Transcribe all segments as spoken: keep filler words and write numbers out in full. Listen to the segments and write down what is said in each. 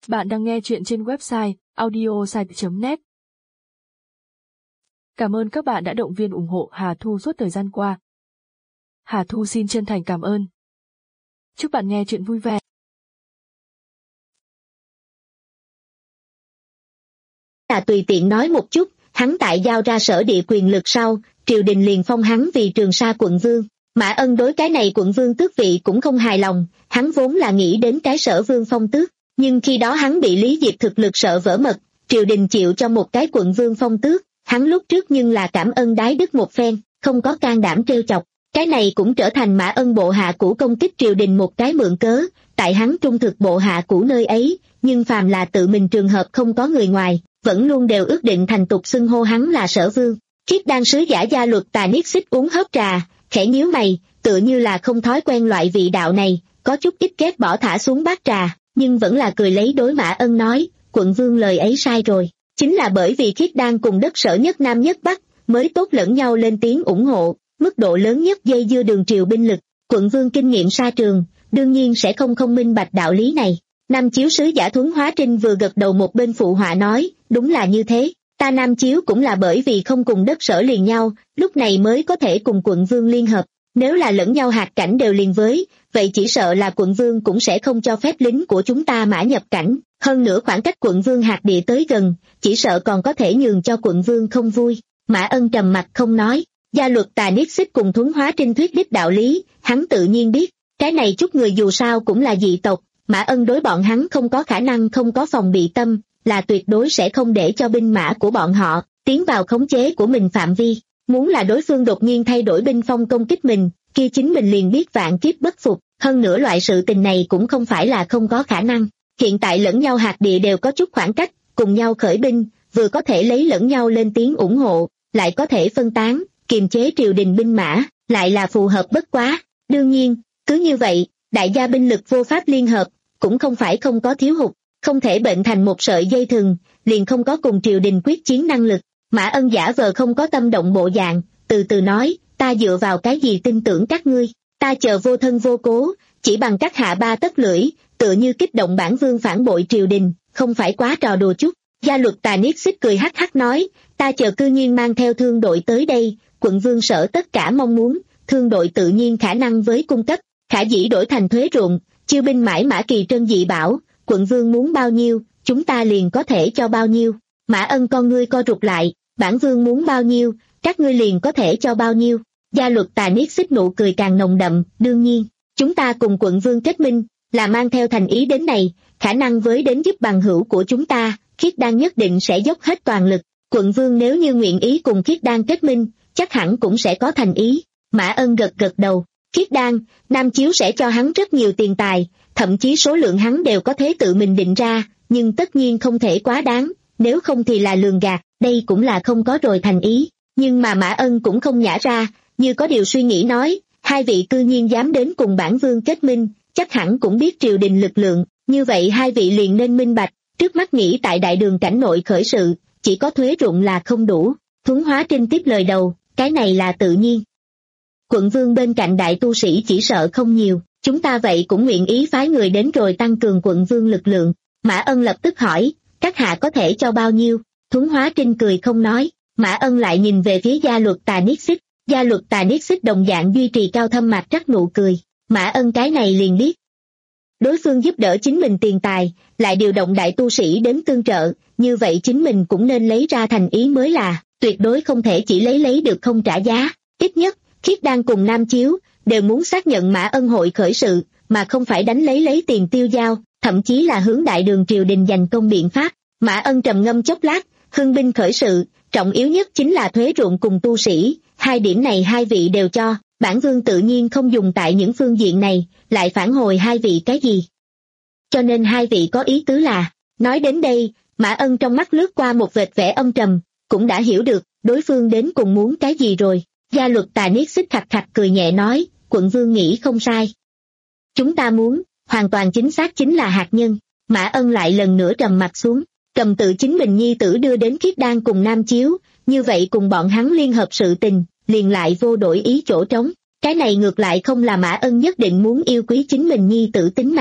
Bạn đang nghe chuyện trên website audiosite chấm net. Cảm ơn các bạn đã động viên ủng hộ Hà Thu suốt thời gian qua. Hà Thu xin chân thành cảm ơn. Chúc bạn nghe chuyện vui vẻ. Là tùy tiện nói một chút, hắn tại giao ra sở địa quyền lực sau, triều đình liền phong hắn vì Trường Sa quận vương. Mã Ân đối cái này quận vương tước vị cũng không hài lòng, hắn vốn là nghĩ đến cái sở vương phong tước, nhưng khi đó hắn bị Lý Diệp thực lực sợ vỡ mật, triều đình chịu cho một cái quận vương phong tước, hắn lúc trước nhưng là cảm ơn đái đức một phen, không có can đảm trêu chọc. Cái này cũng trở thành Mã Ân bộ hạ cũ công kích triều đình một cái mượn cớ, tại hắn trung thực bộ hạ cũ nơi ấy, nhưng phàm là tự mình trường hợp không có người ngoài, vẫn luôn đều ước định thành tục xưng hô hắn là sở vương. Khiết Đan sứ giả Gia Luật Tà Niết Xích uống hớp trà, khẽ nhíu mày, tựa như là không thói quen loại vị đạo này, có chút ít ghét bỏ thả xuống bát trà, nhưng vẫn là cười lấy đối Mã Ân nói, quận vương lời ấy sai rồi, chính là bởi vì Khiết Đan cùng đất sở nhất Nam nhất Bắc, mới tốt lẫn nhau lên tiếng ủng hộ, mức độ lớn nhất dây dưa đường triều binh lực, quận vương kinh nghiệm xa trường, đương nhiên sẽ không không minh bạch đạo lý này. Nam chiếu sứ giả Thuấn Hóa Trinh vừa gật đầu một bên phụ họa nói, đúng là như thế, ta Nam chiếu cũng là bởi vì không cùng đất sở liền nhau, lúc này mới có thể cùng quận vương liên hợp, nếu là lẫn nhau hạt cảnh đều liền với, vậy chỉ sợ là quận vương cũng sẽ không cho phép lính của chúng ta mã nhập cảnh, hơn nữa khoảng cách quận vương hạt địa tới gần, chỉ sợ còn có thể nhường cho quận vương không vui. Mã Ân trầm mặt không nói, Gia Luật Tà Niết Xích cùng Thuấn Hóa Trinh thuyết đích đạo lý, hắn tự nhiên biết, cái này chút người dù sao cũng là dị tộc, Mã Ân đối bọn hắn không có khả năng không có phòng bị tâm, là tuyệt đối sẽ không để cho binh mã của bọn họ tiến vào khống chế của mình phạm vi. Muốn là đối phương đột nhiên thay đổi binh phong công kích mình, kia chính mình liền biết vạn kiếp bất phục, hơn nữa loại sự tình này cũng không phải là không có khả năng. Hiện tại lẫn nhau hạt địa đều có chút khoảng cách, cùng nhau khởi binh, vừa có thể lấy lẫn nhau lên tiếng ủng hộ, lại có thể phân tán, kiềm chế triều đình binh mã, lại là phù hợp bất quá. Đương nhiên, cứ như vậy, đại gia binh lực vô pháp liên hợp, cũng không phải không có thiếu hụt, không thể bệnh thành một sợi dây thừng, liền không có cùng triều đình quyết chiến năng lực. Mã Ân giả vờ không có tâm động bộ dạng, từ từ nói, ta dựa vào cái gì tin tưởng các ngươi, ta chờ vô thân vô cố, chỉ bằng các hạ ba tấc lưỡi, tựa như kích động bản vương phản bội triều đình, không phải quá trò đùa chút. Gia Luật Tà Niết Xích cười hắc hắc nói, ta chờ cư nhiên mang theo thương đội tới đây, quận vương sở tất cả mong muốn, thương đội tự nhiên khả năng với cung cấp, khả dĩ đổi thành thuế ruộng, chiêu binh mãi mã kỳ trân dị bảo, quận vương muốn bao nhiêu, chúng ta liền có thể cho bao nhiêu. Mã Ân con ngươi co rụt lại, bản vương muốn bao nhiêu, các ngươi liền có thể cho bao nhiêu. Gia Luật Tà Niết Xích nụ cười càng nồng đậm, đương nhiên, chúng ta cùng quận vương kết minh, là mang theo thành ý đến này, khả năng với đến giúp bằng hữu của chúng ta, Khiết Đan nhất định sẽ dốc hết toàn lực, quận vương nếu như nguyện ý cùng Khiết Đan kết minh, chắc hẳn cũng sẽ có thành ý. Mã Ân gật gật đầu, Khiết Đan, Nam chiếu sẽ cho hắn rất nhiều tiền tài, thậm chí số lượng hắn đều có thể tự mình định ra, nhưng tất nhiên không thể quá đáng, nếu không thì là lường gạt, đây cũng là không có rồi thành ý. Nhưng mà Mã Ân cũng không nhả ra, như có điều suy nghĩ nói, hai vị cư nhiên dám đến cùng bản vương kết minh, chắc hẳn cũng biết triều đình lực lượng, như vậy hai vị liền nên minh bạch, trước mắt nghĩ tại đại đường cảnh nội khởi sự, chỉ có thuế ruộng là không đủ. Thuấn Hóa Trinh tiếp lời đầu, cái này là tự nhiên. Quận vương bên cạnh đại tu sĩ chỉ sợ không nhiều, chúng ta vậy cũng nguyện ý phái người đến rồi tăng cường quận vương lực lượng. Mã Ân lập tức hỏi, các hạ có thể cho bao nhiêu? Thuấn Hóa Trinh cười không nói, Mã Ân lại nhìn về phía Gia Luật Tà Niết Xích, Gia Luật Tà Niết Xích đồng dạng duy trì cao thâm mặt trắc nụ cười, Mã Ân cái này liền biết. Đối phương giúp đỡ chính mình tiền tài, lại điều động đại tu sĩ đến tương trợ, như vậy chính mình cũng nên lấy ra thành ý mới là, tuyệt đối không thể chỉ lấy lấy được không trả giá, ít nhất, Khiết Đan cùng Nam Chiếu, đều muốn xác nhận Mã Ân hội khởi sự, mà không phải đánh lấy lấy tiền tiêu giao, thậm chí là hướng đại đường triều đình giành công biện pháp. Mã Ân trầm ngâm chốc lát, hưng binh khởi sự, trọng yếu nhất chính là thuế ruộng cùng tu sĩ, hai điểm này hai vị đều cho, bản vương tự nhiên không dùng tại những phương diện này, lại phản hồi hai vị cái gì. Cho nên hai vị có ý tứ là, nói đến đây, Mã Ân trong mắt lướt qua một vệt vẻ âm trầm, cũng đã hiểu được, đối phương đến cùng muốn cái gì rồi. Gia Luật Tà Niết Xích khạch khạch cười nhẹ nói, quận vương nghĩ không sai. Chúng ta muốn, hoàn toàn chính xác chính là hạt nhân. Mã Ân lại lần nữa trầm mặt xuống, cầm tự chính mình nhi tử đưa đến Khiết Đan cùng Nam Chiếu, như vậy cùng bọn hắn liên hợp sự tình, liền lại vô đổi ý chỗ trống. Cái này ngược lại không là Mã Ân nhất định muốn yêu quý chính mình nhi tử tính mạng,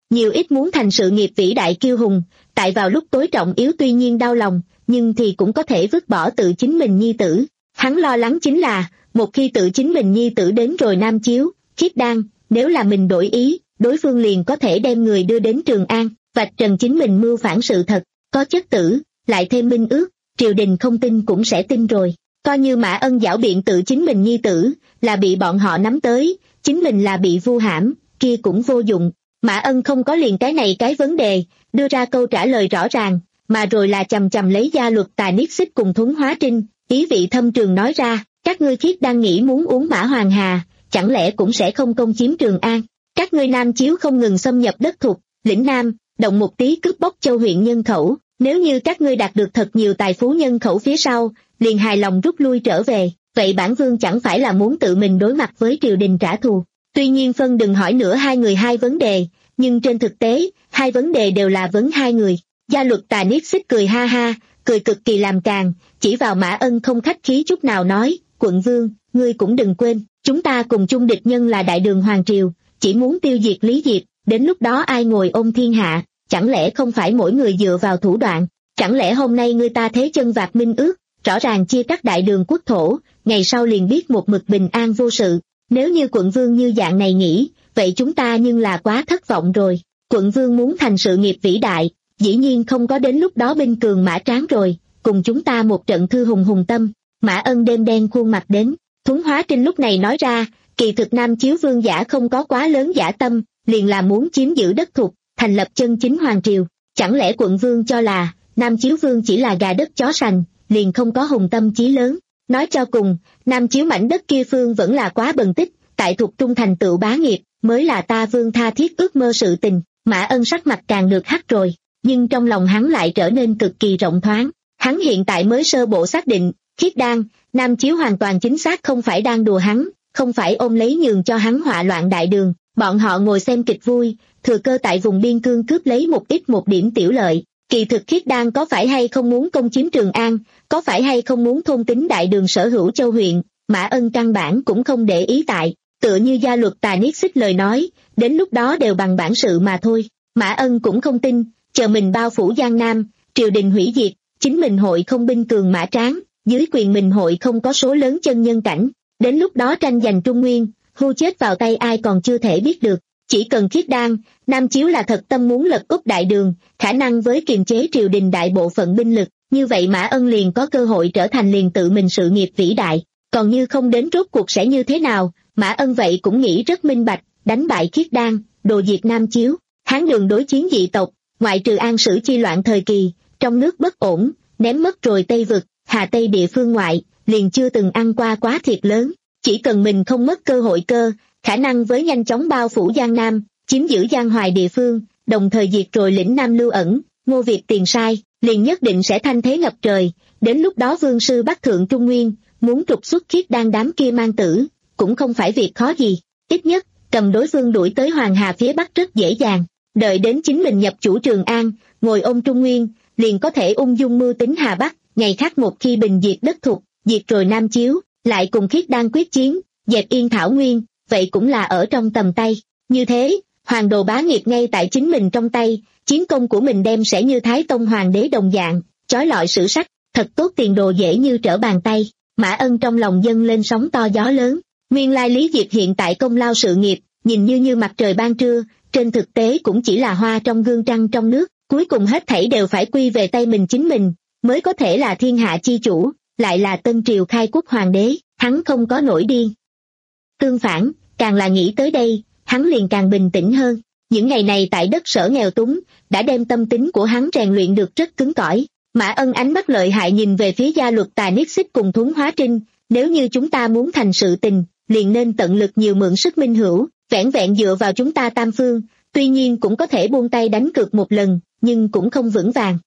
Nhiều ít muốn thành sự nghiệp vĩ đại kiêu hùng, tại vào lúc tối trọng yếu tuy nhiên đau lòng, nhưng thì cũng có thể vứt bỏ tự chính mình nhi tử. Hắn lo lắng chính là, một khi tự chính mình nhi tử đến rồi Nam Chiếu, Khiết Đan, nếu là mình đổi ý, đối phương liền có thể đem người đưa đến Trường An, vạch trần chính mình mưu phản sự thật, có chất tử, lại thêm minh ước, triều đình không tin cũng sẽ tin rồi. Coi như Mã Ân giảo biện tự chính mình nhi tử, là bị bọn họ nắm tới, chính mình là bị vu hãm, kia cũng vô dụng. Mã Ân không có liền cái này cái vấn đề, đưa ra câu trả lời rõ ràng, mà rồi là chầm chầm lấy gia luật Tà Niết Xích cùng Thuấn Hóa Trinh, ý vị thâm trường nói ra, các ngươi Khiết đang nghĩ muốn uống Mã Hoàng Hà, chẳng lẽ cũng sẽ không công chiếm Trường An. Các ngươi Nam Chiếu không ngừng xâm nhập đất Thục, lĩnh Nam, động một tí cướp bóc châu huyện nhân khẩu, nếu như các ngươi đạt được thật nhiều tài phú nhân khẩu phía sau, liền hài lòng rút lui trở về, vậy bản vương chẳng phải là muốn tự mình đối mặt với triều đình trả thù. Tuy nhiên phân đừng hỏi nữa hai người hai vấn đề, nhưng trên thực tế, hai vấn đề đều là vấn hai người. Gia luật Tà Niết Xích cười ha ha, cười cực kỳ làm càng, chỉ vào Mã Ân không khách khí chút nào nói, quận vương, ngươi cũng đừng quên, chúng ta cùng chung địch nhân là Đại Đường Hoàng Triều, chỉ muốn tiêu diệt Lý Diệp, đến lúc đó ai ngồi ôm thiên hạ, chẳng lẽ không phải mỗi người dựa vào thủ đoạn, chẳng lẽ hôm nay ngươi ta thế chân vạc minh ước, rõ ràng chia cắt Đại Đường quốc thổ, ngày sau liền biết một mực bình an vô sự. Nếu như quận vương như dạng này nghĩ, vậy chúng ta nhưng là quá thất vọng rồi. Quận vương muốn thành sự nghiệp vĩ đại, dĩ nhiên không có đến lúc đó binh cường mã tráng rồi, cùng chúng ta một trận thư hùng hùng tâm. Mã Ân đêm đen khuôn mặt đến, Thuấn Hóa Trinh lúc này nói ra, kỳ thực Nam Chiếu vương giả không có quá lớn dã tâm, liền là muốn chiếm giữ đất Thục, thành lập chân chính hoàng triều. Chẳng lẽ quận vương cho là, Nam Chiếu vương chỉ là gà đất chó sành, liền không có hùng tâm chí lớn. Nói cho cùng, Nam Chiếu mảnh đất kia phương vẫn là quá bần tích, tại Thục Trung thành tựu bá nghiệp, mới là ta vương tha thiết ước mơ sự tình. Mã Ân sắc mặt càng được hắc rồi, nhưng trong lòng hắn lại trở nên cực kỳ rộng thoáng. Hắn hiện tại mới sơ bộ xác định, Khiết Đan, Nam Chiếu hoàn toàn chính xác không phải đang đùa hắn, không phải ôm lấy nhường cho hắn họa loạn Đại Đường, bọn họ ngồi xem kịch vui, thừa cơ tại vùng biên cương cướp lấy một ít một điểm tiểu lợi. Kỳ thực Khiết Đan có phải hay không muốn công chiếm Trường An, có phải hay không muốn thôn tính Đại Đường sở hữu châu huyện, Mã Ân căn bản cũng không để ý tại, tựa như gia luật Tà Niết Xích lời nói, đến lúc đó đều bằng bản sự mà thôi. Mã Ân cũng không tin, chờ mình bao phủ Giang Nam, triều đình hủy diệt, chính mình hội không binh cường mã tráng, dưới quyền mình hội không có số lớn chân nhân cảnh, đến lúc đó tranh giành Trung Nguyên, hưu chết vào tay ai còn chưa thể biết được. Chỉ cần Khiết Đan, Nam Chiếu là thật tâm muốn lật úp Đại Đường, khả năng với kiềm chế triều đình đại bộ phận binh lực, như vậy Mã Ân liền có cơ hội trở thành liền tự mình sự nghiệp vĩ đại. Còn như không đến rốt cuộc sẽ như thế nào, Mã Ân vậy cũng nghĩ rất minh bạch, đánh bại Khiết Đan, đồ diệt Nam Chiếu. Hán Đường đối chiến dị tộc, ngoại trừ An Sử chi loạn thời kỳ, trong nước bất ổn, ném mất rồi Tây Vực, Hà Tây địa phương ngoại, liền chưa từng ăn qua quá thiệt lớn. Chỉ cần mình không mất cơ hội cơ, khả năng với nhanh chóng bao phủ Giang Nam, chiếm giữ Giang Hoài địa phương, đồng thời diệt rồi lĩnh Nam Lưu Ẩn, Ngô Việt tiền sai, liền nhất định sẽ thanh thế ngập trời. Đến lúc đó vương sư bắc thượng Trung Nguyên, muốn trục xuất Khiết Đan đám kia mang tử, cũng không phải việc khó gì. Ít nhất, cầm đối phương đuổi tới Hoàng Hà phía Bắc rất dễ dàng. Đợi đến chính mình nhập chủ Trường An, ngồi ôm Trung Nguyên, liền có thể ung dung mưu tính Hà Bắc, ngày khác một khi bình diệt đất Thục, diệt rồi Nam Chiếu, lại cùng Khiết Đan quyết chiến, dẹp yên Thảo Nguyên, vậy cũng là ở trong tầm tay. Như thế, hoàng đồ bá nghiệp ngay tại chính mình trong tay, chiến công của mình đem sẽ như Thái Tông Hoàng đế đồng dạng, chói lọi sử sách, thật tốt tiền đồ dễ như trở bàn tay. Mã Ân trong lòng dâng lên sóng to gió lớn, nguyên lai Lý Diệp hiện tại công lao sự nghiệp, nhìn như như mặt trời ban trưa, trên thực tế cũng chỉ là hoa trong gương trăng trong nước, cuối cùng hết thảy đều phải quy về tay mình chính mình, mới có thể là thiên hạ chi chủ, lại là tân triều khai quốc hoàng đế, hắn không có nổi điên. Tương phản, càng là nghĩ tới đây, hắn liền càng bình tĩnh hơn. Những ngày này tại đất Sở nghèo túng, đã đem tâm tính của hắn rèn luyện được rất cứng cỏi. Mã Ân ánh mắt lợi hại nhìn về phía gia luật Tà Niết Xích cùng Thuấn Hóa Trinh, nếu như chúng ta muốn thành sự tình, liền nên tận lực nhiều mượn sức minh hữu, vẻn vẹn dựa vào chúng ta tam phương, tuy nhiên cũng có thể buông tay đánh cược một lần, nhưng cũng không vững vàng.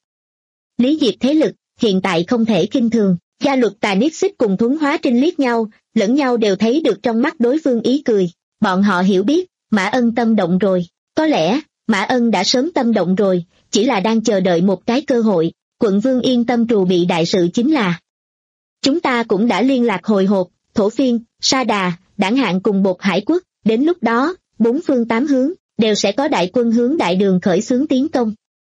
Lý Diệp thế lực, hiện tại không thể khinh thường. Gia luật Tà Niết Xích cùng Thuấn Hóa Trinh liếc nhau, lẫn nhau đều thấy được trong mắt đối phương ý cười. Bọn họ hiểu biết, Mã Ân tâm động rồi. Có lẽ, Mã Ân đã sớm tâm động rồi, chỉ là đang chờ đợi một cái cơ hội. Quận vương yên tâm trù bị đại sự chính là. Chúng ta cũng đã liên lạc hồi hộp, Thổ Phiên, Sa Đà, Đảng Hạng cùng Bột Hải Quốc. Đến lúc đó, bốn phương tám hướng, đều sẽ có đại quân hướng đại đường khởi xướng tiến công.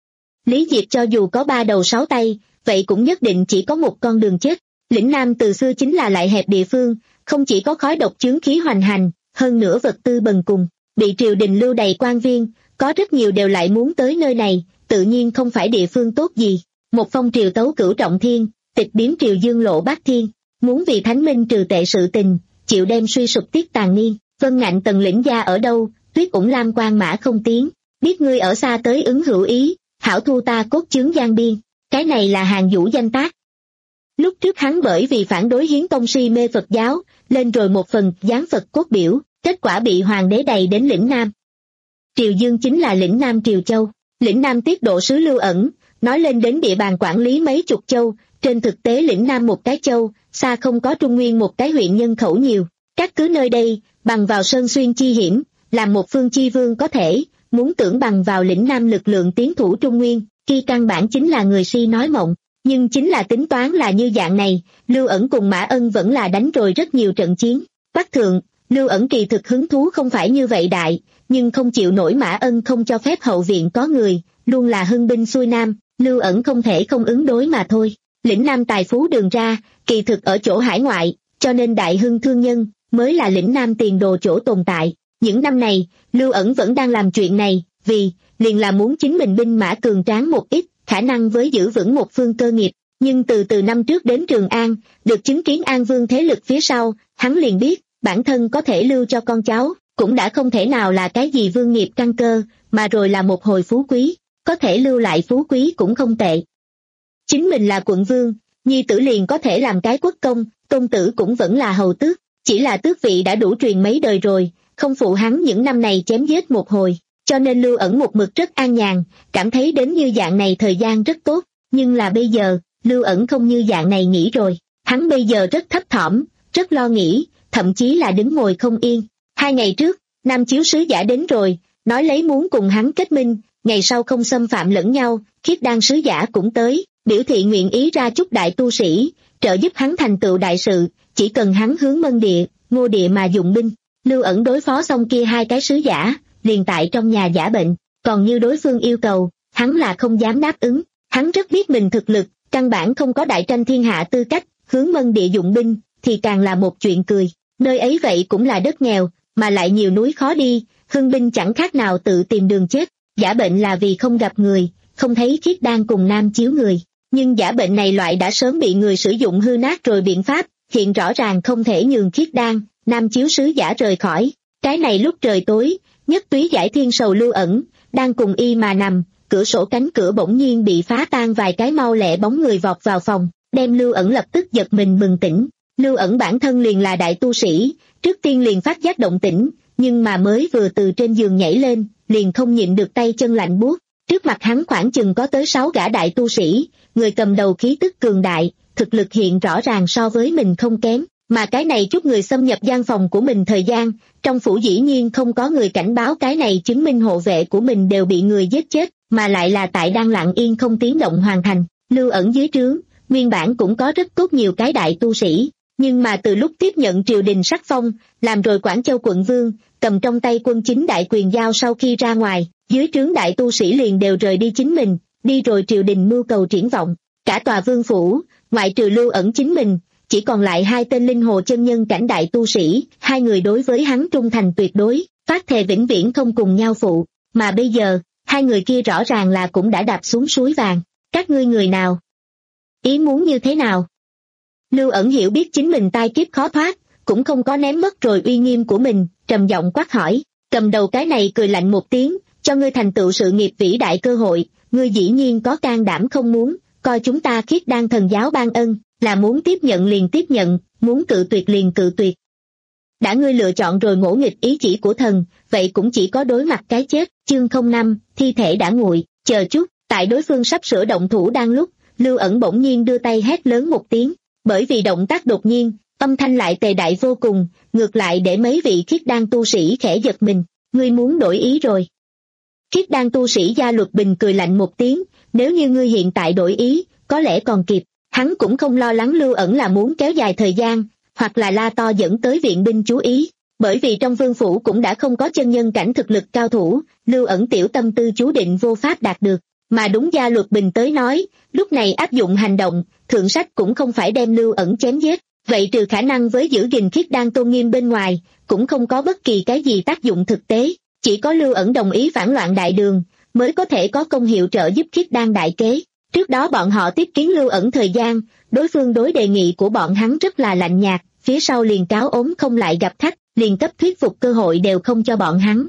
Lý Diệp cho dù có ba đầu sáu tay, vậy cũng nhất định chỉ có một con đường chết. Lĩnh Nam từ xưa chính là lại hẹp địa phương, không chỉ có khói độc chướng khí hoành hành, hơn nữa vật tư bần cùng, bị triều đình lưu đày quan viên, có rất nhiều đều lại muốn tới nơi này, tự nhiên không phải địa phương tốt gì. Một phong triều tấu cửu trọng thiên, tịch biếm triều dương lộ bát thiên, muốn vì thánh minh trừ tệ sự tình, chịu đem suy sụp tiết tàn niên. Vân Ngạnh Tần lĩnh gia ở đâu, Tuyết ủng lam quan mã không tiến, biết ngươi ở xa tới ứng hữu ý, hảo thu ta cốt chướng giang biên. Cái này là hàng vũ danh tác. Lúc trước hắn bởi vì phản đối hiến tông si mê Phật giáo, lên rồi một phần dán Phật cốt biểu, kết quả bị hoàng đế đày đến lĩnh Nam. Triều Dương chính là lĩnh Nam Triều Châu, lĩnh Nam tiết độ sứ Lưu Ẩn, nói lên đến địa bàn quản lý mấy chục châu, trên thực tế lĩnh Nam một cái châu, xa không có Trung Nguyên một cái huyện nhân khẩu nhiều. Các cứ nơi đây, bằng vào sơn xuyên chi hiểm, làm một phương chi vương có thể, muốn tưởng bằng vào lĩnh Nam lực lượng tiến thủ Trung Nguyên, khi căn bản chính là người si nói mộng. Nhưng chính là tính toán là như dạng này, Lưu Ẩn cùng Mã Ân vẫn là đánh rồi rất nhiều trận chiến. Bắc thượng, Lưu Ẩn kỳ thực hứng thú không phải như vậy đại, nhưng không chịu nổi Mã Ân không cho phép hậu viện có người, luôn là hưng binh xuôi Nam, Lưu Ẩn không thể không ứng đối mà thôi. Lĩnh Nam tài phú đường ra, kỳ thực ở chỗ hải ngoại, cho nên đại hưng thương nhân, mới là lĩnh Nam tiền đồ chỗ tồn tại. Những năm này, Lưu Ẩn vẫn đang làm chuyện này, vì, liền là muốn chính mình binh mã cường tráng một ít, khả năng với giữ vững một phương cơ nghiệp. Nhưng từ từ năm trước đến Trường An, được chứng kiến An Vương thế lực phía sau, hắn liền biết, bản thân có thể lưu cho con cháu, cũng đã không thể nào là cái gì vương nghiệp căn cơ, mà rồi là một hồi phú quý, có thể lưu lại phú quý cũng không tệ. Chính mình là quận vương, nhi tử liền có thể làm cái quốc công, công tử cũng vẫn là hầu tước, chỉ là tước vị đã đủ truyền mấy đời rồi, không phụ hắn những năm này chém giết một hồi. Cho nên Lưu Ẩn một mực rất an nhàn, cảm thấy đến như dạng này thời gian rất tốt, nhưng là bây giờ, Lưu Ẩn không như dạng này nghĩ rồi, hắn bây giờ rất thấp thỏm, rất lo nghĩ, thậm chí là đứng ngồi không yên. Hai ngày trước, Nam Chiếu sứ giả đến rồi, nói lấy muốn cùng hắn kết minh, ngày sau không xâm phạm lẫn nhau, Khiết Đan sứ giả cũng tới, biểu thị nguyện ý ra chúc đại tu sĩ, trợ giúp hắn thành tựu đại sự, chỉ cần hắn hướng Mân Địa, Ngô Địa mà dụng binh. Lưu Ẩn đối phó xong kia hai cái sứ giả, liền tại trong nhà giả bệnh, còn như đối phương yêu cầu, hắn là không dám đáp ứng, hắn rất biết mình thực lực, căn bản không có đại tranh thiên hạ tư cách, hướng Mân Địa dụng binh, thì càng là một chuyện cười, nơi ấy vậy cũng là đất nghèo, mà lại nhiều núi khó đi, hưng binh chẳng khác nào tự tìm đường chết, giả bệnh là vì không gặp người, không thấy Khiết Đan cùng Nam Chiếu người, nhưng giả bệnh này loại đã sớm bị người sử dụng hư nát rồi biện pháp, hiện rõ ràng không thể nhường Khiết Đan, Nam Chiếu sứ giả rời khỏi, cái này lúc trời tối, Nhất Túy giải thiên sầu Lưu Ẩn, đang cùng y mà nằm, cửa sổ cánh cửa bỗng nhiên bị phá tan vài cái mau lẹ bóng người vọt vào phòng, đem Lưu Ẩn lập tức giật mình bừng tỉnh. Lưu Ẩn bản thân liền là đại tu sĩ, trước tiên liền phát giác động tĩnh, nhưng mà mới vừa từ trên giường nhảy lên, liền không nhịn được tay chân lạnh buốt. Trước mặt hắn khoảng chừng có tới sáu gã đại tu sĩ, người cầm đầu khí tức cường đại, thực lực hiện rõ ràng so với mình không kém. Mà cái này chút người xâm nhập gian phòng của mình thời gian, trong phủ dĩ nhiên không có người cảnh báo, cái này chứng minh hộ vệ của mình đều bị người giết chết, mà lại là tại đang lặng yên không tiếng động hoàn thành. Lưu Ẩn dưới trướng, nguyên bản cũng có rất tốt nhiều cái đại tu sĩ, nhưng mà từ lúc tiếp nhận triều đình sắc phong, làm rồi Quảng Châu quận vương, cầm trong tay quân chính đại quyền giao sau khi ra ngoài, dưới trướng đại tu sĩ liền đều rời đi chính mình, đi rồi triều đình mưu cầu triển vọng. Cả tòa vương phủ, ngoại trừ Lưu Ẩn chính mình, chỉ còn lại hai tên linh hồ chân nhân cảnh đại tu sĩ, hai người đối với hắn trung thành tuyệt đối, phát thề vĩnh viễn không cùng nhau phụ, mà bây giờ, hai người kia rõ ràng là cũng đã đạp xuống suối vàng. Các ngươi người nào? Ý muốn như thế nào? Lưu Ẩn hiểu biết chính mình tai kiếp khó thoát, cũng không có ném mất rồi uy nghiêm của mình, trầm giọng quát hỏi. Cầm đầu cái này cười lạnh một tiếng, cho ngươi thành tựu sự nghiệp vĩ đại cơ hội, ngươi dĩ nhiên có can đảm không muốn, coi chúng ta Khiết Đan thần giáo ban ân, là muốn tiếp nhận liền tiếp nhận, muốn cự tuyệt liền cự tuyệt. Đã ngươi lựa chọn rồi ngỗ nghịch ý chỉ của thần, vậy cũng chỉ có đối mặt cái chết. Chương không năm, thi thể đã nguội, chờ chút, tại đối phương sắp sửa động thủ đang lúc, Lưu Ẩn bỗng nhiên đưa tay hét lớn một tiếng, bởi vì động tác đột nhiên, âm thanh lại tề đại vô cùng, ngược lại để mấy vị Khiết Đan tu sĩ khẽ giật mình, ngươi muốn đổi ý rồi. Khiết Đan tu sĩ Gia Luật Bình cười lạnh một tiếng, nếu như ngươi hiện tại đổi ý, có lẽ còn kịp. Hắn cũng không lo lắng Lưu Ẩn là muốn kéo dài thời gian, hoặc là la to dẫn tới viện binh chú ý, Bởi vì trong vương phủ cũng đã không có chân nhân cảnh thực lực cao thủ, Lưu Ẩn tiểu tâm tư chú định vô pháp đạt được. Mà đúng Gia Luật Bình tới nói, lúc này áp dụng hành động, thượng sách cũng không phải đem Lưu Ẩn chém giết, vậy trừ khả năng với giữ gìn khiết đan tôn nghiêm bên ngoài, cũng không có bất kỳ cái gì tác dụng thực tế, chỉ có Lưu Ẩn đồng ý phản loạn đại đường, mới có thể có công hiệu trợ giúp khiết đan đại kế. Trước đó bọn họ tiếp kiến Lưu Ẩn thời gian, đối phương đối đề nghị của bọn hắn rất là lạnh nhạt, phía sau liền cáo ốm không lại gặp khách, liền cấp thuyết phục cơ hội đều không cho bọn hắn.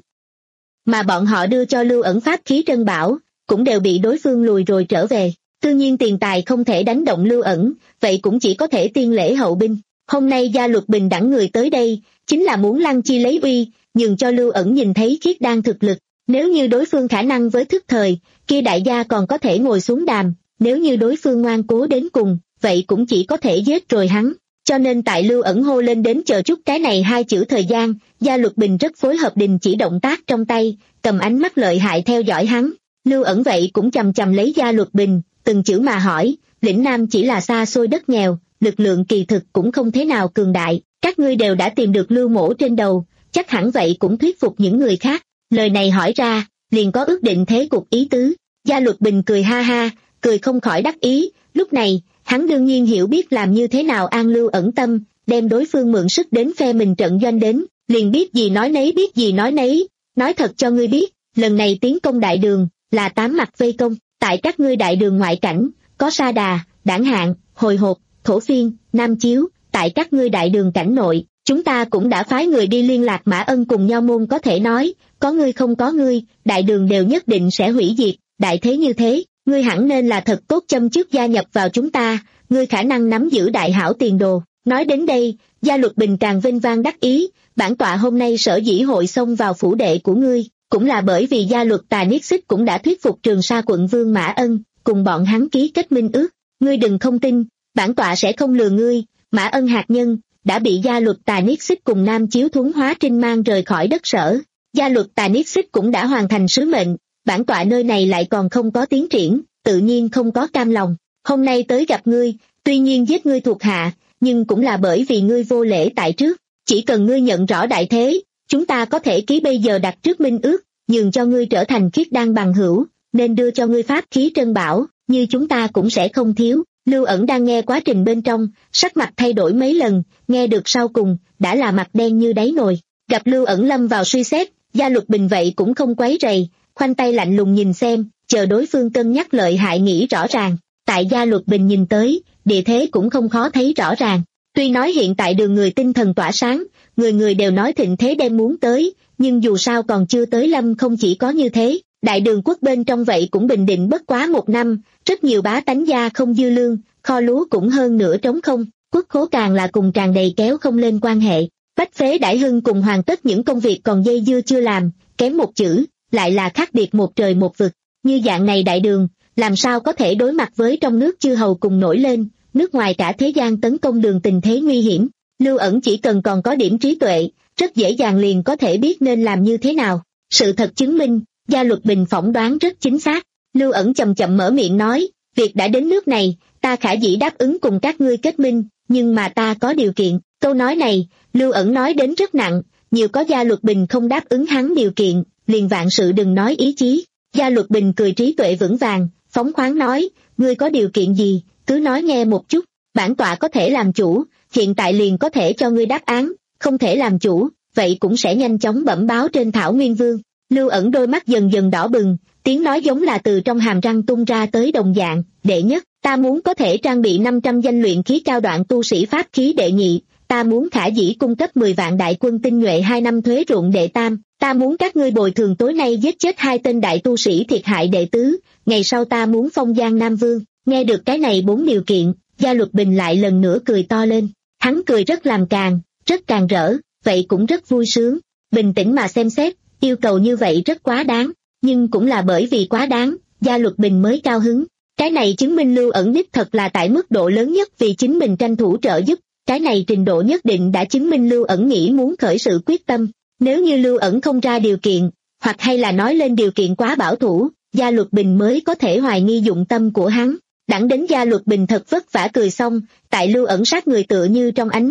Mà bọn họ đưa cho Lưu Ẩn pháp khí trân bảo, cũng đều bị đối phương lùi rồi trở về. Tuy nhiên tiền tài không thể đánh động Lưu Ẩn, vậy cũng chỉ có thể tiên lễ hậu binh. Hôm nay Gia Luật Bình đẳng người tới đây, chính là muốn lăng chi lấy uy, nhường cho Lưu Ẩn nhìn thấy khiết đan thực lực. Nếu như đối phương khả năng với thức thời, kia đại gia còn có thể ngồi xuống đàm, nếu như đối phương ngoan cố đến cùng, vậy cũng chỉ có thể giết rồi hắn. Cho nên tại Lưu Ẩn hô lên đến chờ chút cái này hai chữ thời gian, Gia Luật Bình rất phối hợp đình chỉ động tác trong tay, cầm ánh mắt lợi hại theo dõi hắn. Lưu Ẩn vậy cũng chầm chầm lấy Gia Luật Bình, từng chữ mà hỏi, lĩnh Nam chỉ là xa xôi đất nghèo, lực lượng kỳ thực cũng không thế nào cường đại, các ngươi đều đã tìm được Lưu Mỗ trên đầu, chắc hẳn vậy cũng thuyết phục những người khác. Lời này hỏi ra, liền có ước định thế cục ý tứ. Gia Luật Bình cười ha ha, cười không khỏi đắc ý, lúc này, hắn đương nhiên hiểu biết làm như thế nào an Lưu Ẩn tâm, đem đối phương mượn sức đến phe mình trận doanh đến, liền biết gì nói nấy biết gì nói nấy, nói thật cho ngươi biết, lần này tiến công đại đường, là tám mặt vây công, tại các ngươi đại đường ngoại cảnh, có Sa Đà, Đảng Hạng, Hồi Hộp, Thổ Phiên, Nam Chiếu, tại các ngươi đại đường cảnh nội, chúng ta cũng đã phái người đi liên lạc Mã Ân cùng Nho Môn có thể nói, có ngươi không có ngươi, đại đường đều nhất định sẽ hủy diệt, đại thế như thế, ngươi hẳn nên là thật tốt châm trước gia nhập vào chúng ta, ngươi khả năng nắm giữ đại hảo tiền đồ. Nói đến đây, Gia Luật Bình càng vinh vang đắc ý, bản tọa hôm nay sở dĩ hội xông vào phủ đệ của ngươi, cũng là bởi vì Gia Luật Tà Niết Xích cũng đã thuyết phục Trường Sa quận vương Mã Ân, cùng bọn hắn ký kết minh ước, ngươi đừng không tin, bản tọa sẽ không lừa ngươi. Mã Ân hạt nhân đã bị Gia Luật Tà Niết Xích cùng Nam Chiếu Thuấn Hóa Trinh mang rời khỏi đất sở, Gia Luật Tà Niết Xích cũng đã hoàn thành sứ mệnh, bản tọa nơi này lại còn không có tiến triển, tự nhiên không có cam lòng. Hôm nay tới gặp ngươi, tuy nhiên giết ngươi thuộc hạ, nhưng cũng là bởi vì ngươi vô lễ tại trước, chỉ cần ngươi nhận rõ đại thế, chúng ta có thể ký bây giờ đặt trước minh ước, nhường cho ngươi trở thành khiết đan bằng hữu, nên đưa cho ngươi pháp khí trân bảo, như chúng ta cũng sẽ không thiếu. Lưu Ẩn đang nghe quá trình bên trong, sắc mặt thay đổi mấy lần, nghe được sau cùng, đã là mặt đen như đáy nồi. Gặp Lưu Ẩn lâm vào suy xét, Gia Luật Bình vậy cũng không quấy rầy, khoanh tay lạnh lùng nhìn xem, chờ đối phương cân nhắc lợi hại nghĩ rõ ràng. Tại Gia Luật Bình nhìn tới, địa thế cũng không khó thấy rõ ràng. Tuy nói hiện tại đường người tinh thần tỏa sáng, người người đều nói thịnh thế đem muốn tới, nhưng dù sao còn chưa tới lâm không chỉ có như thế. Đại đường quốc bên trong vậy cũng bình định bất quá một năm, rất nhiều bá tánh gia không dư lương, kho lúa cũng hơn nửa trống không, quốc khố càng là cùng tràn đầy kéo không lên quan hệ. Bách Phế Đại Hưng cùng hoàn tất những công việc còn dây dưa chưa làm, kém một chữ, lại là khác biệt một trời một vực. Như dạng này đại đường, làm sao có thể đối mặt với trong nước chư hầu cùng nổi lên, nước ngoài cả thế gian tấn công đường tình thế nguy hiểm. Lưu Ẩn chỉ cần còn có điểm trí tuệ, rất dễ dàng liền có thể biết nên làm như thế nào. Sự thật chứng minh, Gia Luật Bình phỏng đoán rất chính xác. Lưu Ẩn chậm chậm mở miệng nói, việc đã đến nước này, ta khả dĩ đáp ứng cùng các ngươi kết minh, nhưng mà ta có điều kiện. Câu nói này, Lưu Ẩn nói đến rất nặng, nhiều có Gia Luật Bình không đáp ứng hắn điều kiện, liền vạn sự đừng nói ý chí. Gia Luật Bình cười trí tuệ vững vàng, phóng khoáng nói, ngươi có điều kiện gì, cứ nói nghe một chút, bản tọa có thể làm chủ, hiện tại liền có thể cho ngươi đáp án, không thể làm chủ, vậy cũng sẽ nhanh chóng bẩm báo trên Thảo Nguyên Vương. Lưu Ẩn đôi mắt dần dần đỏ bừng, tiếng nói giống là từ trong hàm răng tung ra tới đồng dạng. Đệ nhất, ta muốn có thể trang bị năm trăm danh luyện khí cao đoạn tu sĩ pháp khí. Đệ nhị, ta muốn khả dĩ cung cấp mười vạn đại quân tinh nhuệ hai năm thuế ruộng. Đệ tam, ta muốn các ngươi bồi thường tối nay giết chết hai tên đại tu sĩ thiệt hại. Đệ tứ, ngày sau ta muốn phong Giang Nam Vương. Nghe được cái này bốn điều kiện, Gia Luật Bình lại lần nữa cười to lên. Hắn cười rất làm càng, rất càng rỡ, vậy cũng rất vui sướng. Bình tĩnh mà xem xét, yêu cầu như vậy rất quá đáng, nhưng cũng là bởi vì quá đáng, Gia Luật Bình mới cao hứng. Cái này chứng minh Lưu Ẩn đích thật là tại mức độ lớn nhất vì chính mình tranh thủ trợ giúp, cái này trình độ nhất định đã chứng minh Lưu Ẩn nghĩ muốn khởi sự quyết tâm. Nếu như Lưu Ẩn không ra điều kiện, hoặc hay là nói lên điều kiện quá bảo thủ, Gia Luật Bình mới có thể hoài nghi dụng tâm của hắn. Đẳng đến Gia Luật Bình thật vất vả cười xong, tại Lưu Ẩn sát người tựa như trong ánh mắt,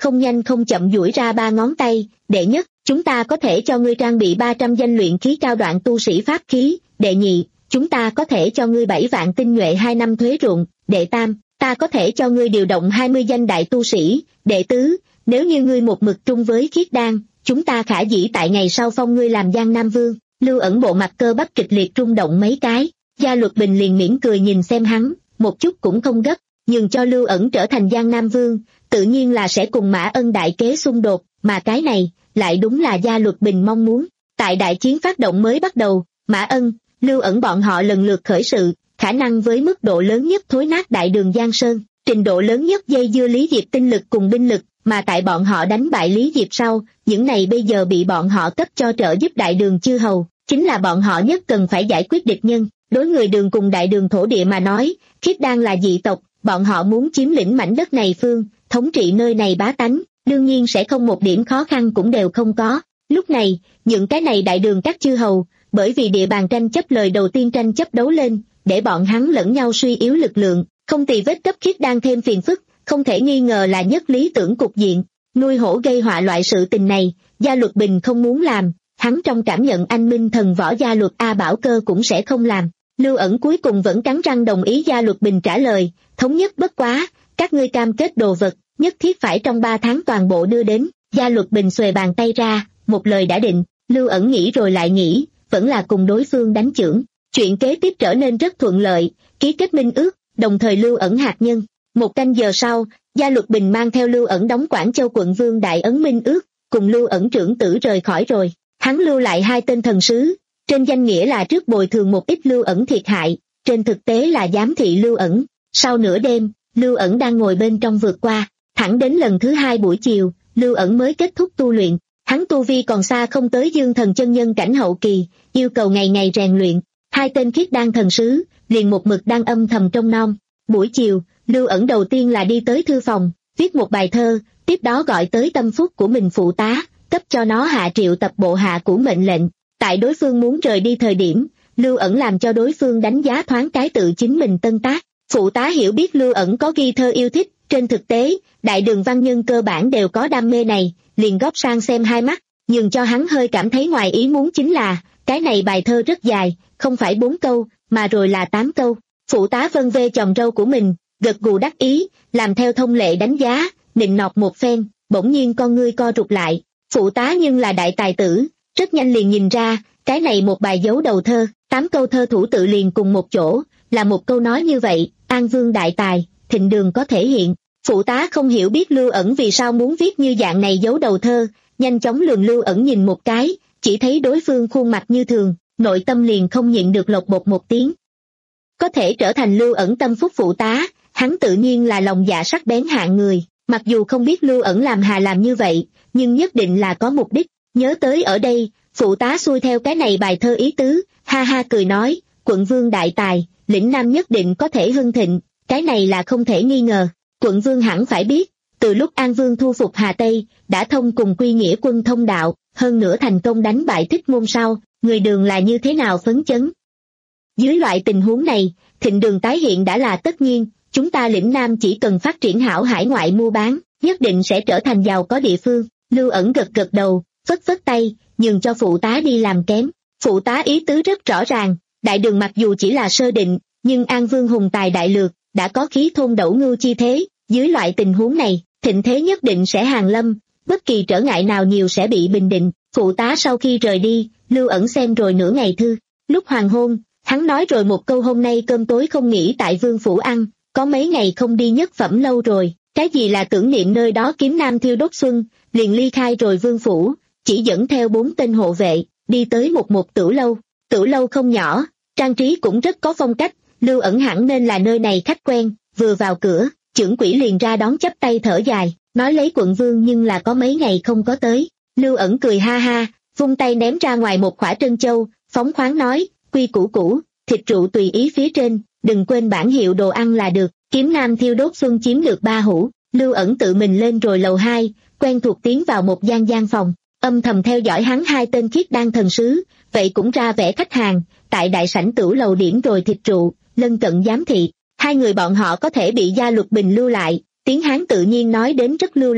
không nhanh không chậm duỗi ra ba ngón tay. Đệ nhất, chúng ta có thể cho ngươi trang bị ba trăm danh luyện khí cao đoạn tu sĩ pháp khí. Đệ nhị, chúng ta có thể cho ngươi bảy vạn tinh nhuệ hai năm thuế ruộng. Đệ tam, ta có thể cho ngươi điều động hai mươi danh đại tu sĩ. Đệ tứ, nếu như ngươi một mực trung với khiết đan, chúng ta khả dĩ tại ngày sau phong ngươi làm Giang Nam Vương. Lưu Ẩn bộ mặt cơ bắp kịch liệt rung động mấy cái, Gia Luật Bình liền mỉm cười nhìn xem hắn, một chút cũng không gấp, nhường cho Lưu Ẩn trở thành Giang Nam Vương, tự nhiên là sẽ cùng Mã Ân đại kế xung đột, mà cái này, lại đúng là Gia Luật Bình mong muốn. Tại đại chiến phát động mới bắt đầu, Mã Ân, Lưu Ẩn bọn họ lần lượt khởi sự, khả năng với mức độ lớn nhất thối nát đại đường Giang Sơn, trình độ lớn nhất dây dưa Lý Diệp tinh lực cùng binh lực, mà tại bọn họ đánh bại Lý Diệp sau, những này bây giờ bị bọn họ cấp cho trợ giúp đại đường chư hầu, chính là bọn họ nhất cần phải giải quyết địch nhân. Đối người đường cùng đại đường thổ địa mà nói, khiết đan là dị tộc, bọn họ muốn chiếm lĩnh mảnh đất này phương, thống trị nơi này bá tánh, đương nhiên sẽ không một điểm khó khăn cũng đều không có. Lúc này, những cái này đại đường các chư hầu, bởi vì địa bàn tranh chấp lời đầu tiên tranh chấp đấu lên, để bọn hắn lẫn nhau suy yếu lực lượng, không tì vết cấp khiết đan thêm phiền phức, không thể nghi ngờ là nhất lý tưởng cục diện. Nuôi hổ gây họa loại sự tình này, Gia Luật Bình không muốn làm, hắn trong cảm nhận anh minh thần võ Gia Luật A Bảo Cơ cũng sẽ không làm. Lưu Ẩn cuối cùng vẫn cắn răng đồng ý Gia Luật Bình trả lời, thống nhất bất quá, các ngươi cam kết đồ vật, nhất thiết phải trong ba tháng toàn bộ đưa đến. Gia Luật Bình xuề bàn tay ra, một lời đã định. Lưu Ẩn nghĩ rồi lại nghĩ, vẫn là cùng đối phương đánh chưởng. Chuyện kế tiếp trở nên rất thuận lợi, ký kết minh ước, đồng thời Lưu Ẩn hạt nhân. Một canh giờ sau, Gia Luật Bình mang theo Lưu Ẩn đóng Quảng Châu quận vương đại ấn minh ước, cùng Lưu Ẩn trưởng tử rời khỏi rồi. Hắn lưu lại hai tên thần sứ, trên danh nghĩa là trước bồi thường một ít Lưu Ẩn thiệt hại, trên thực tế là giám thị Lưu Ẩn. Sau nửa đêm, Lưu Ẩn đang ngồi bên trong vượt qua, thẳng đến lần thứ hai buổi chiều, Lưu Ẩn mới kết thúc tu luyện. Hắn tu vi còn xa không tới dương thần chân nhân cảnh hậu kỳ, yêu cầu ngày ngày rèn luyện. Hai tên khiết đan thần sứ, liền một mực đang âm thầm trong non. Buổi chiều, Lưu Ẩn đầu tiên là đi tới thư phòng, viết một bài thơ, tiếp đó gọi tới tâm phúc của mình phụ tá, cấp cho nó hạ triệu tập bộ hạ của mệnh lệnh. Tại đối phương muốn rời đi thời điểm, Lưu Ẩn làm cho đối phương đánh giá thoáng cái tự chính mình tân tác. Phụ tá hiểu biết Lưu Ẩn có ghi thơ yêu thích, trên thực tế, đại đường văn nhân cơ bản đều có đam mê này, liền góp sang xem hai mắt, nhưng cho hắn hơi cảm thấy ngoài ý muốn chính là, cái này bài thơ rất dài, không phải bốn câu, mà rồi là tám câu. Phụ tá vân vê chòm râu của mình, gật gù đắc ý, làm theo thông lệ đánh giá, nịnh nọt một phen, bỗng nhiên con ngươi co rụt lại. Phụ tá nhưng là đại tài tử, rất nhanh liền nhìn ra, cái này một bài dấu đầu thơ, tám câu thơ thủ tự liền cùng một chỗ, là một câu nói như vậy, An Vương đại tài, thịnh đường có thể hiện. Phụ tá không hiểu biết Lưu Ẩn vì sao muốn viết như dạng này dấu đầu thơ, nhanh chóng lườm Lưu Ẩn nhìn một cái, chỉ thấy đối phương khuôn mặt như thường, nội tâm liền không nhịn được lột bột một tiếng. Có thể trở thành Lưu Ẩn tâm phúc phụ tá, hắn tự nhiên là lòng dạ sắc bén hạng người, mặc dù không biết Lưu Ẩn làm hà làm như vậy, nhưng nhất định là có mục đích. Nhớ tới ở đây, phụ tá xuôi theo cái này bài thơ ý tứ, ha ha cười nói, quận vương đại tài, lĩnh Nam nhất định có thể hưng thịnh, cái này là không thể nghi ngờ. Quận vương hẳn phải biết, từ lúc An Vương thu phục Hà Tây, đã thông cùng Quy Nghĩa quân thông đạo, hơn nữa thành công đánh bại Thích Ngôn sau, người đường là như thế nào phấn chấn. Dưới loại tình huống này, thịnh đường tái hiện đã là tất nhiên, chúng ta lĩnh Nam chỉ cần phát triển hảo hải ngoại mua bán, nhất định sẽ trở thành giàu có địa phương. Lưu Ẩn gật gật đầu, phất phất tay, nhường cho phụ tá đi làm kém. Phụ tá ý tứ rất rõ ràng, đại đường mặc dù chỉ là sơ định, nhưng An Vương hùng tài đại lược, đã có khí thôn đẩu ngưu chi thế, dưới loại tình huống này, thịnh thế nhất định sẽ hàng lâm, bất kỳ trở ngại nào nhiều sẽ bị bình định. Phụ tá sau khi rời đi, Lưu Ẩn xem rồi nửa ngày thư, lúc hoàng hôn, hắn nói rồi một câu hôm nay cơm tối không nghỉ tại Vương phủ ăn, có mấy ngày không đi nhất phẩm lâu rồi, cái gì là tưởng niệm nơi đó kiếm nam thiêu đốt xuân, liền ly khai rồi Vương phủ, chỉ dẫn theo bốn tên hộ vệ, đi tới một một tửu lâu. Tửu lâu không nhỏ, trang trí cũng rất có phong cách, Lưu Ẩn hẳn nên là nơi này khách quen. Vừa vào cửa, chưởng quỷ liền ra đón chắp tay thở dài, nói lấy quận vương nhưng là có mấy ngày không có tới. Lưu Ẩn cười ha ha, vung tay ném ra ngoài một khỏa trân châu, phóng khoáng nói, quy củ cũ, thịt rượu tùy ý phía trên, đừng quên bản hiệu đồ ăn là được. Kiếm nam thiêu đốt xuân chiếm được ba hũ. Lưu Ẩn tự mình lên rồi lầu hai, quen thuộc tiến vào một gian gian phòng, âm thầm theo dõi hắn hai tên khiết đan thần sứ, vậy cũng ra vẻ khách hàng, tại đại sảnh tửu lầu điểm rồi thịt rượu, lân cận giám thị. Hai người bọn họ có thể bị Gia Luật Bình lưu lại, tiếng Hán tự nhiên nói đến rất lưu loát,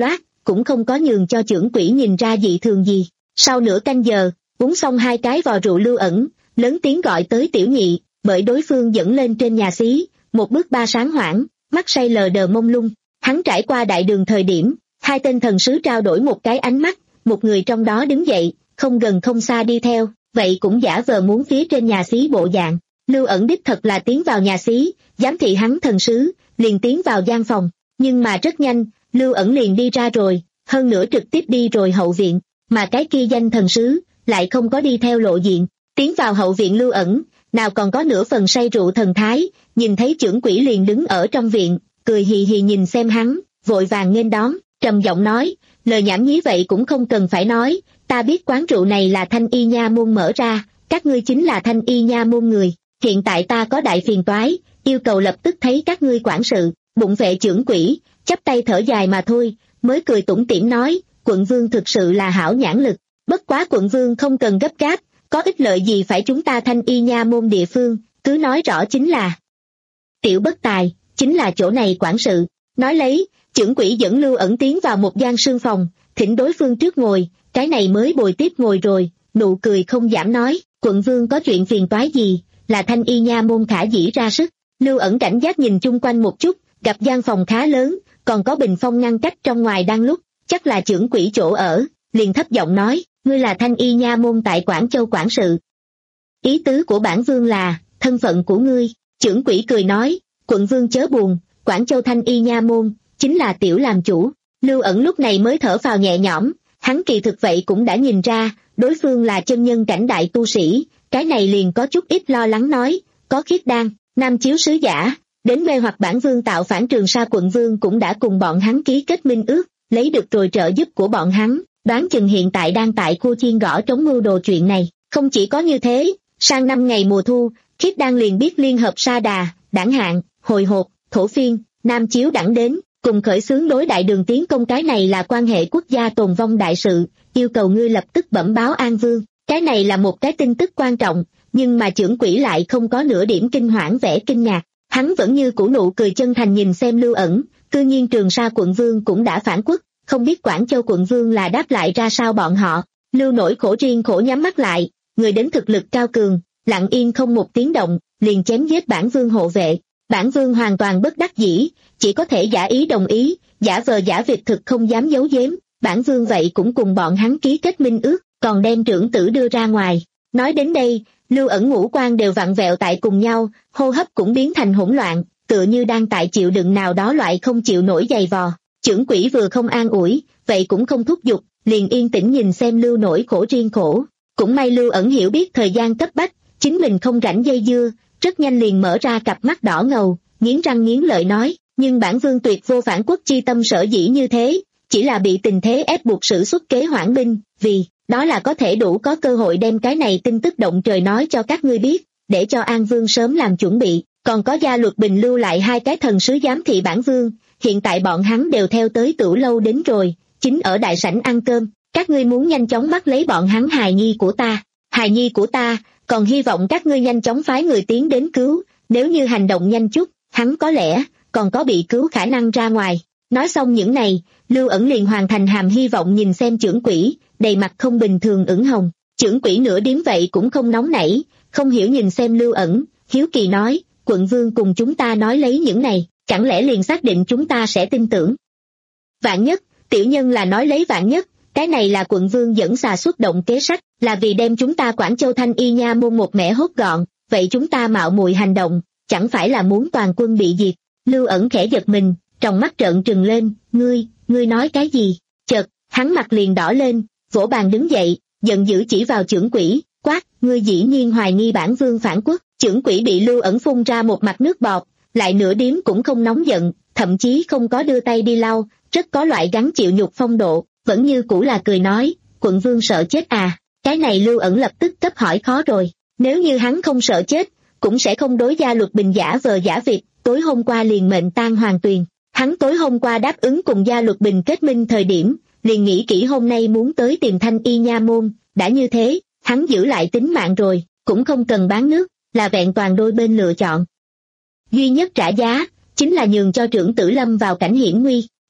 cũng không có nhường cho chưởng quỷ nhìn ra dị thường gì. Sau nửa canh giờ, uống xong hai cái vò rượu Lưu Ẩn lớn tiếng gọi tới Tiểu Nhị, bởi đối phương dẫn lên trên nhà xí, một bước ba sáng hoảng, mắt say lờ đờ mông lung. Hắn trải qua đại đường thời điểm, hai tên thần sứ trao đổi một cái ánh mắt, một người trong đó đứng dậy, không gần không xa đi theo, vậy cũng giả vờ muốn phía trên nhà xí bộ dạng. Lưu Ẩn đích thật là tiến vào nhà xí, giám thị hắn thần sứ, liền tiến vào gian phòng, nhưng mà rất nhanh, Lưu Ẩn liền đi ra rồi, hơn nữa trực tiếp đi rồi hậu viện, mà cái kia danh thần sứ lại không có đi theo lộ diện. Tiến vào hậu viện Lưu Ẩn, nào còn có nửa phần say rượu thần thái, nhìn thấy chưởng quỷ liền đứng ở trong viện, cười hì hì nhìn xem hắn, vội vàng nghênh đón, trầm giọng nói, lời nhảm nhí vậy cũng không cần phải nói, ta biết quán rượu này là Thanh Y Nha môn mở ra, các ngươi chính là Thanh Y Nha môn người, hiện tại ta có đại phiền toái, yêu cầu lập tức thấy các ngươi quản sự. Bụng vệ chưởng quỷ chắp tay thở dài mà thôi, mới cười tủm tỉm nói, quận vương thực sự là hảo nhãn lực, bất quá quận vương không cần gấp gáp, có ích lợi gì phải chúng ta Thanh Y Nha môn địa phương, cứ nói rõ chính là. Tiểu bất tài, chính là chỗ này quản sự. Nói lấy, chưởng quỷ dẫn Lưu Ẩn tiến vào một gian sương phòng, thỉnh đối phương trước ngồi, cái này mới bồi tiếp ngồi rồi, nụ cười không giảm nói, quận vương có chuyện phiền toái gì, là Thanh Y Nha môn khả dĩ ra sức. Lưu Ẩn cảnh giác nhìn chung quanh một chút, gặp gian phòng khá lớn, còn có bình phong ngăn cách trong ngoài đang lúc, chắc là chưởng quỷ chỗ ở, liền thấp giọng nói, ngươi là Thanh Y Nha môn tại Quảng Châu quản sự. Ý tứ của bản vương là, thân phận của ngươi. Chưởng quỷ cười nói, quận vương chớ buồn, Quảng Châu Thanh Y Nha môn, chính là tiểu làm chủ. Lưu Ẩn lúc này mới thở phào nhẹ nhõm, hắn kỳ thực vậy cũng đã nhìn ra, đối phương là chân nhân cảnh đại tu sĩ, cái này liền có chút ít lo lắng nói, có khiết đan, nam chiếu sứ giả, đến mê hoặc bản vương tạo phản Trường Sa quận vương cũng đã cùng bọn hắn ký kết minh ước, lấy được rồi trợ giúp của bọn hắn, đoán chừng hiện tại đang tại khu chiên gõ trống mưu đồ chuyện này. Không chỉ có như thế, sang năm ngày mùa thu, khiết đan liền biết liên hợp Sa Đà, Đảng Hạng, Hồi Hộp, Thổ Phiên, Nam Chiếu đẳng đến, cùng khởi xướng đối đại đường tiến công, cái này là quan hệ quốc gia tồn vong đại sự, yêu cầu ngươi lập tức bẩm báo An Vương. Cái này là một cái tin tức quan trọng, nhưng mà chưởng quỷ lại không có nửa điểm kinh hoảng vẻ kinh ngạc, hắn vẫn như cũ nụ cười chân thành nhìn xem Lưu Ẩn, cư nhiên Trường Sa quận vương cũng đã phản quốc, không biết Quảng Châu quận vương là đáp lại ra sao bọn họ. Lưu nổi khổ riêng khổ nhắm mắt lại, người đến thực lực cao cường, lặng yên không một tiếng động, liền chém giết bản vương hộ vệ. Bản vương hoàn toàn bất đắc dĩ, chỉ có thể giả ý đồng ý, giả vờ giả vịt thực không dám giấu giếm, bản vương vậy cũng cùng bọn hắn ký kết minh ước, còn đem trưởng tử đưa ra ngoài. Nói đến đây, Lưu Ẩn ngũ quan đều vặn vẹo tại cùng nhau, hô hấp cũng biến thành hỗn loạn, tựa như đang tại chịu đựng nào đó loại không chịu nổi giày vò. Chưởng quỷ vừa không an ủi, vậy cũng không thúc giục, liền yên tĩnh nhìn xem Lưu nổi khổ riêng khổ. Cũng may Lưu Ẩn hiểu biết thời gian cấp bách, chính mình không rảnh dây dưa, rất nhanh liền mở ra cặp mắt đỏ ngầu, nghiến răng nghiến lợi nói, nhưng bản vương tuyệt vô phản quốc chi tâm, sở dĩ như thế, chỉ là bị tình thế ép buộc sử xuất kế hoãn binh, vì đó là có thể đủ có cơ hội đem cái này tin tức động trời nói cho các ngươi biết, để cho An Vương sớm làm chuẩn bị. Còn có Gia Luật Bình lưu lại hai cái thần sứ giám thị bản vương, hiện tại bọn hắn đều theo tới Tửu lâu đến rồi, chính ở đại sảnh ăn cơm, các ngươi muốn nhanh chóng bắt lấy bọn hắn hài nhi của ta, hài nhi của ta, còn hy vọng các ngươi nhanh chóng phái người tiến đến cứu, nếu như hành động nhanh chút, hắn có lẽ còn có bị cứu khả năng ra ngoài. Nói xong những này, Lưu Ẩn liền hoàn thành hàm hy vọng nhìn xem chưởng quỷ, đầy mặt không bình thường ửng hồng. Chưởng quỷ nửa điếm vậy cũng không nóng nảy, không hiểu nhìn xem Lưu Ẩn, hiếu kỳ nói, quận vương cùng chúng ta nói lấy những này, chẳng lẽ liền xác định chúng ta sẽ tin tưởng? Vạn nhất, tiểu nhân là nói lấy vạn nhất, cái này là quận vương dẫn xà xuất động kế sách, là vì đem chúng ta Quảng Châu Thanh Y Nha môn một mẻ hốt gọn, vậy chúng ta mạo muội hành động, chẳng phải là muốn toàn quân bị diệt? Lưu Ẩn khẽ giật mình, trong mắt trợn trừng lên, ngươi, ngươi nói cái gì? Chợt, hắn mặt liền đỏ lên, vỗ bàn đứng dậy, giận dữ chỉ vào chưởng quỷ, quát, ngươi dĩ nhiên hoài nghi bản vương phản quốc. Chưởng quỷ bị Lưu Ẩn phun ra một mặt nước bọt, lại nửa điếm cũng không nóng giận, thậm chí không có đưa tay đi lau, rất có loại gắng chịu nhục phong độ, vẫn như cũ là cười nói, quận vương sợ chết à? Cái này Lưu Ẩn lập tức cấp hỏi khó rồi, nếu như hắn không sợ chết, cũng sẽ không đối Gia Luật Bình giả vờ giả vịt, tối hôm qua liền mệnh tang Hoàng Tuyền. Hắn tối hôm qua đáp ứng cùng Gia Luật Bình kết minh thời điểm, liền nghĩ kỹ hôm nay muốn tới tìm Thanh Y Nha môn, đã như thế, hắn giữ lại tính mạng rồi, cũng không cần bán nước, là vẹn toàn đôi bên lựa chọn. Duy nhất trả giá, chính là nhường cho trưởng tử lâm vào cảnh hiểm nguy.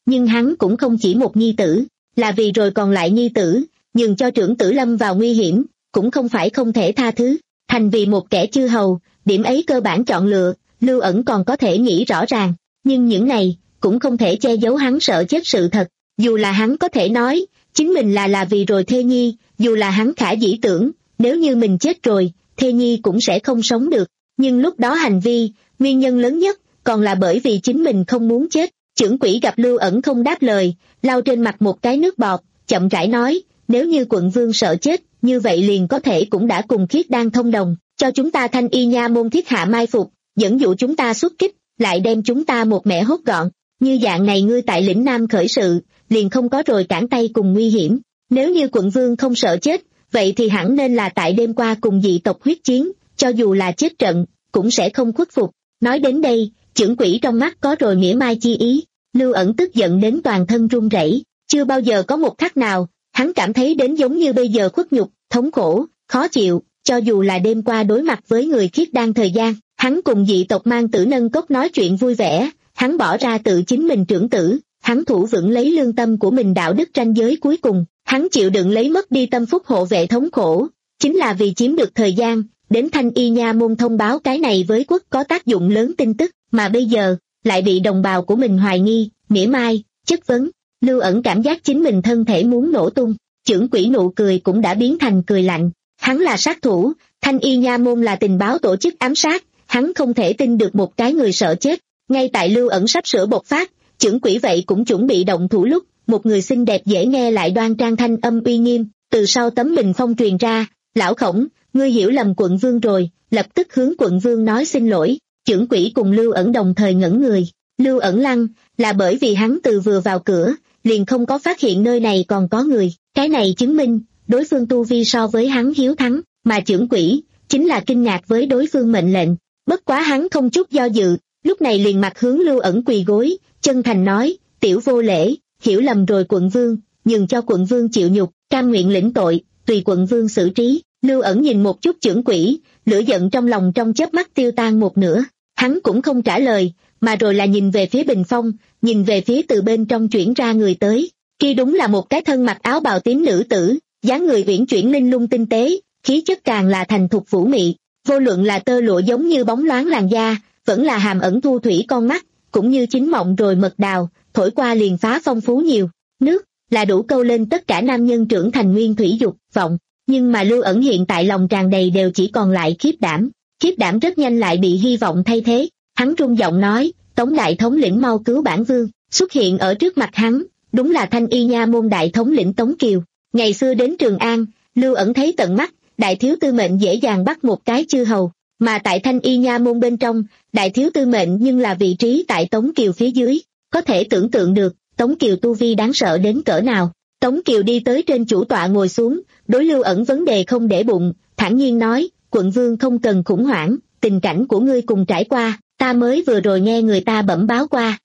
nhưng hắn cũng không chỉ một nhi tử, là vì rồi còn lại nhi tử, nhường cho trưởng tử lâm vào nguy hiểm, cũng không phải không thể tha thứ. Thành vì một kẻ chư hầu, điểm ấy cơ bản chọn lựa, Lưu Ẩn còn có thể nghĩ rõ ràng, nhưng những này cũng không thể che giấu hắn sợ chết sự thật. Dù là hắn có thể nói chính mình là là vì rồi thê nhi, dù là hắn khả dĩ tưởng nếu như mình chết rồi, thê nhi cũng sẽ không sống được, nhưng lúc đó hành vi, nguyên nhân lớn nhất còn là bởi vì chính mình không muốn chết. Chưởng quỷ gặp Lưu Ẩn không đáp lời, lau trên mặt một cái nước bọt, chậm rãi nói, nếu như quận vương sợ chết, như vậy liền có thể cũng đã cùng Khiết Đan thông đồng, cho chúng ta Thanh Y Nha môn thiết hạ mai phục, dẫn dụ chúng ta xuất kích, lại đem chúng ta một mẻ hốt gọn. Như dạng này ngươi tại lĩnh Nam khởi sự, liền không có rồi cản tay cùng nguy hiểm. Nếu như quận vương không sợ chết, vậy thì hẳn nên là tại đêm qua cùng dị tộc huyết chiến, cho dù là chết trận, cũng sẽ không khuất phục. Nói đến đây, chưởng quỷ trong mắt có rồi mỉa mai chi ý. Lưu Ẩn tức giận đến toàn thân run rẩy, chưa bao giờ có một khắc nào hắn cảm thấy đến giống như bây giờ khuất nhục, thống khổ, khó chịu. Cho dù là đêm qua đối mặt với người Khiết Đan thời gian, hắn cùng dị tộc mang tử nâng cốc nói chuyện vui vẻ, hắn bỏ ra tự chính mình trưởng tử, hắn thủ vững lấy lương tâm của mình đạo đức ranh giới cuối cùng, hắn chịu đựng lấy mất đi tâm phúc hộ vệ thống khổ, chính là vì chiếm được thời gian, đến Thanh Y Nha môn thông báo cái này với quốc có tác dụng lớn tin tức, mà bây giờ, lại bị đồng bào của mình hoài nghi, mỉa mai, chất vấn. Lưu Ẩn cảm giác chính mình thân thể muốn nổ tung, chưởng quỷ nụ cười cũng đã biến thành cười lạnh. Hắn là sát thủ, Thanh Y Nha môn là tình báo tổ chức ám sát, hắn không thể tin được một cái người sợ chết. Ngay tại Lưu Ẩn sắp sửa bộc phát, chưởng quỷ vậy cũng chuẩn bị động thủ lúc, một người xinh đẹp dễ nghe lại đoan trang thanh âm uy nghiêm, từ sau tấm bình phong truyền ra, lão Khổng, ngươi hiểu lầm quận vương rồi, lập tức hướng quận vương nói xin lỗi. Chưởng quỷ cùng Lưu Ẩn đồng thời ngẩn người, Lưu Ẩn lăng, là bởi vì hắn từ vừa vào cửa, liền không có phát hiện nơi này còn có người, cái này chứng minh, đối phương tu vi so với hắn hiếu thắng, mà chưởng quỷ, chính là kinh ngạc với đối phương mệnh lệnh, bất quá hắn không chút do dự, lúc này liền mặt hướng Lưu Ẩn quỳ gối, chân thành nói, tiểu vô lễ, hiểu lầm rồi quận vương, nhường cho quận vương chịu nhục, cam nguyện lĩnh tội, tùy quận vương xử trí. Lưu Ẩn nhìn một chút chưởng quỷ, lửa giận trong lòng trong chớp mắt tiêu tan một nửa, hắn cũng không trả lời, mà rồi là nhìn về phía bình phong, nhìn về phía từ bên trong chuyển ra người tới, kia đúng là một cái thân mặc áo bào tím nữ tử, dáng người uyển chuyển linh lung tinh tế, khí chất càng là thành thục vũ mị, vô luận là tơ lụa giống như bóng loáng làn da, vẫn là hàm ẩn thu thủy con mắt, cũng như chín mọng rồi mật đào, thổi qua liền phá phong phú nhiều, nước, là đủ câu lên tất cả nam nhân trưởng thành nguyên thủy dục, vọng, nhưng mà Lưu Ẩn hiện tại lòng tràn đầy đều chỉ còn lại khiếp đảm, khiếp đảm rất nhanh lại bị hy vọng thay thế, hắn rung giọng nói, Tống đại thống lĩnh mau cứu bản vương, xuất hiện ở trước mặt hắn, đúng là Thanh Y Nha môn đại thống lĩnh Tống Kiều, ngày xưa đến Trường An, Lưu Ẩn thấy tận mắt, đại thiếu tư mệnh dễ dàng bắt một cái chư hầu, mà tại Thanh Y Nha môn bên trong, đại thiếu tư mệnh nhưng là vị trí tại Tống Kiều phía dưới, có thể tưởng tượng được, Tống Kiều tu vi đáng sợ đến cỡ nào. Tống Kiều đi tới trên chủ tọa ngồi xuống, đối Lưu Ẩn vấn đề không để bụng, thản nhiên nói, quận vương không cần khủng hoảng, tình cảnh của ngươi cùng trải qua, ta mới vừa rồi nghe người ta bẩm báo qua.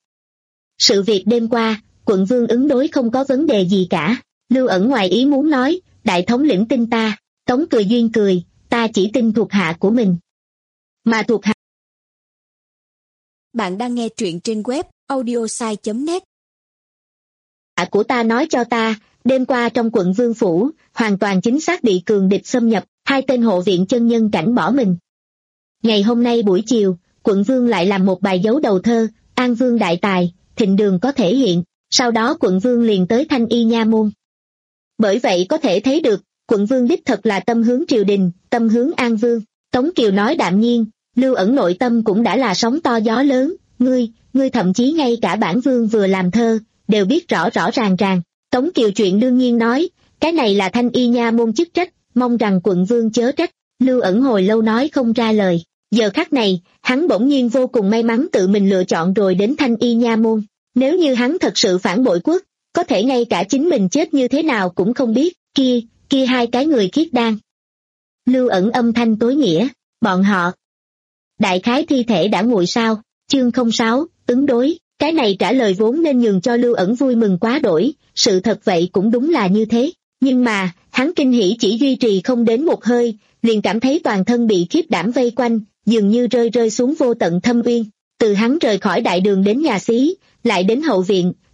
Sự việc đêm qua, quận vương ứng đối không có vấn đề gì cả. Lưu Ẩn ngoài ý muốn nói, đại thống lĩnh tin ta. Tống cười duyên cười, ta chỉ tin thuộc hạ của mình. Mà thuộc hạ. Bạn đang nghe truyện trên web audiosai chấm net. Hạ của ta nói cho ta, đêm qua trong quận Vương Phủ, hoàn toàn chính xác bị cường địch xâm nhập, hai tên hộ viện chân nhân cảnh bỏ mình. Ngày hôm nay buổi chiều, quận Vương lại làm một bài dấu đầu thơ, An Vương đại tài, thịnh đường có thể hiện, sau đó quận Vương liền tới Thanh Y Nha môn. Bởi vậy có thể thấy được, quận Vương đích thật là tâm hướng triều đình, tâm hướng An Vương. Tống Kiều nói đạm nhiên, Lưu Ẩn nội tâm cũng đã là sóng to gió lớn, ngươi, ngươi thậm chí ngay cả bản Vương vừa làm thơ, đều biết rõ rõ ràng ràng. Tống Kiều chuyện đương nhiên nói, cái này là Thanh Y Nha môn chức trách, mong rằng quận Vương chớ trách. Lưu Ẩn hồi lâu nói không ra lời, giờ khắc này, hắn bỗng nhiên vô cùng may mắn tự mình lựa chọn rồi đến Thanh Y Nha môn. Nếu như hắn thật sự phản bội quốc, có thể ngay cả chính mình chết như thế nào cũng không biết, kia, kia hai cái người Khiết Đan. Lưu Ẩn âm thanh tối nghĩa, bọn họ. Đại khái thi thể đã nguội sao, chương không sáu, ứng đối, cái này trả lời vốn nên nhường cho Lưu Ẩn vui mừng quá đổi, sự thật vậy cũng đúng là như thế, nhưng mà, hắn kinh hỉ chỉ duy trì không đến một hơi, liền cảm thấy toàn thân bị khiếp đảm vây quanh, dường như rơi rơi xuống vô tận thâm uyên, từ hắn rời khỏi đại đường đến nhà xí, lại đến hậu viện,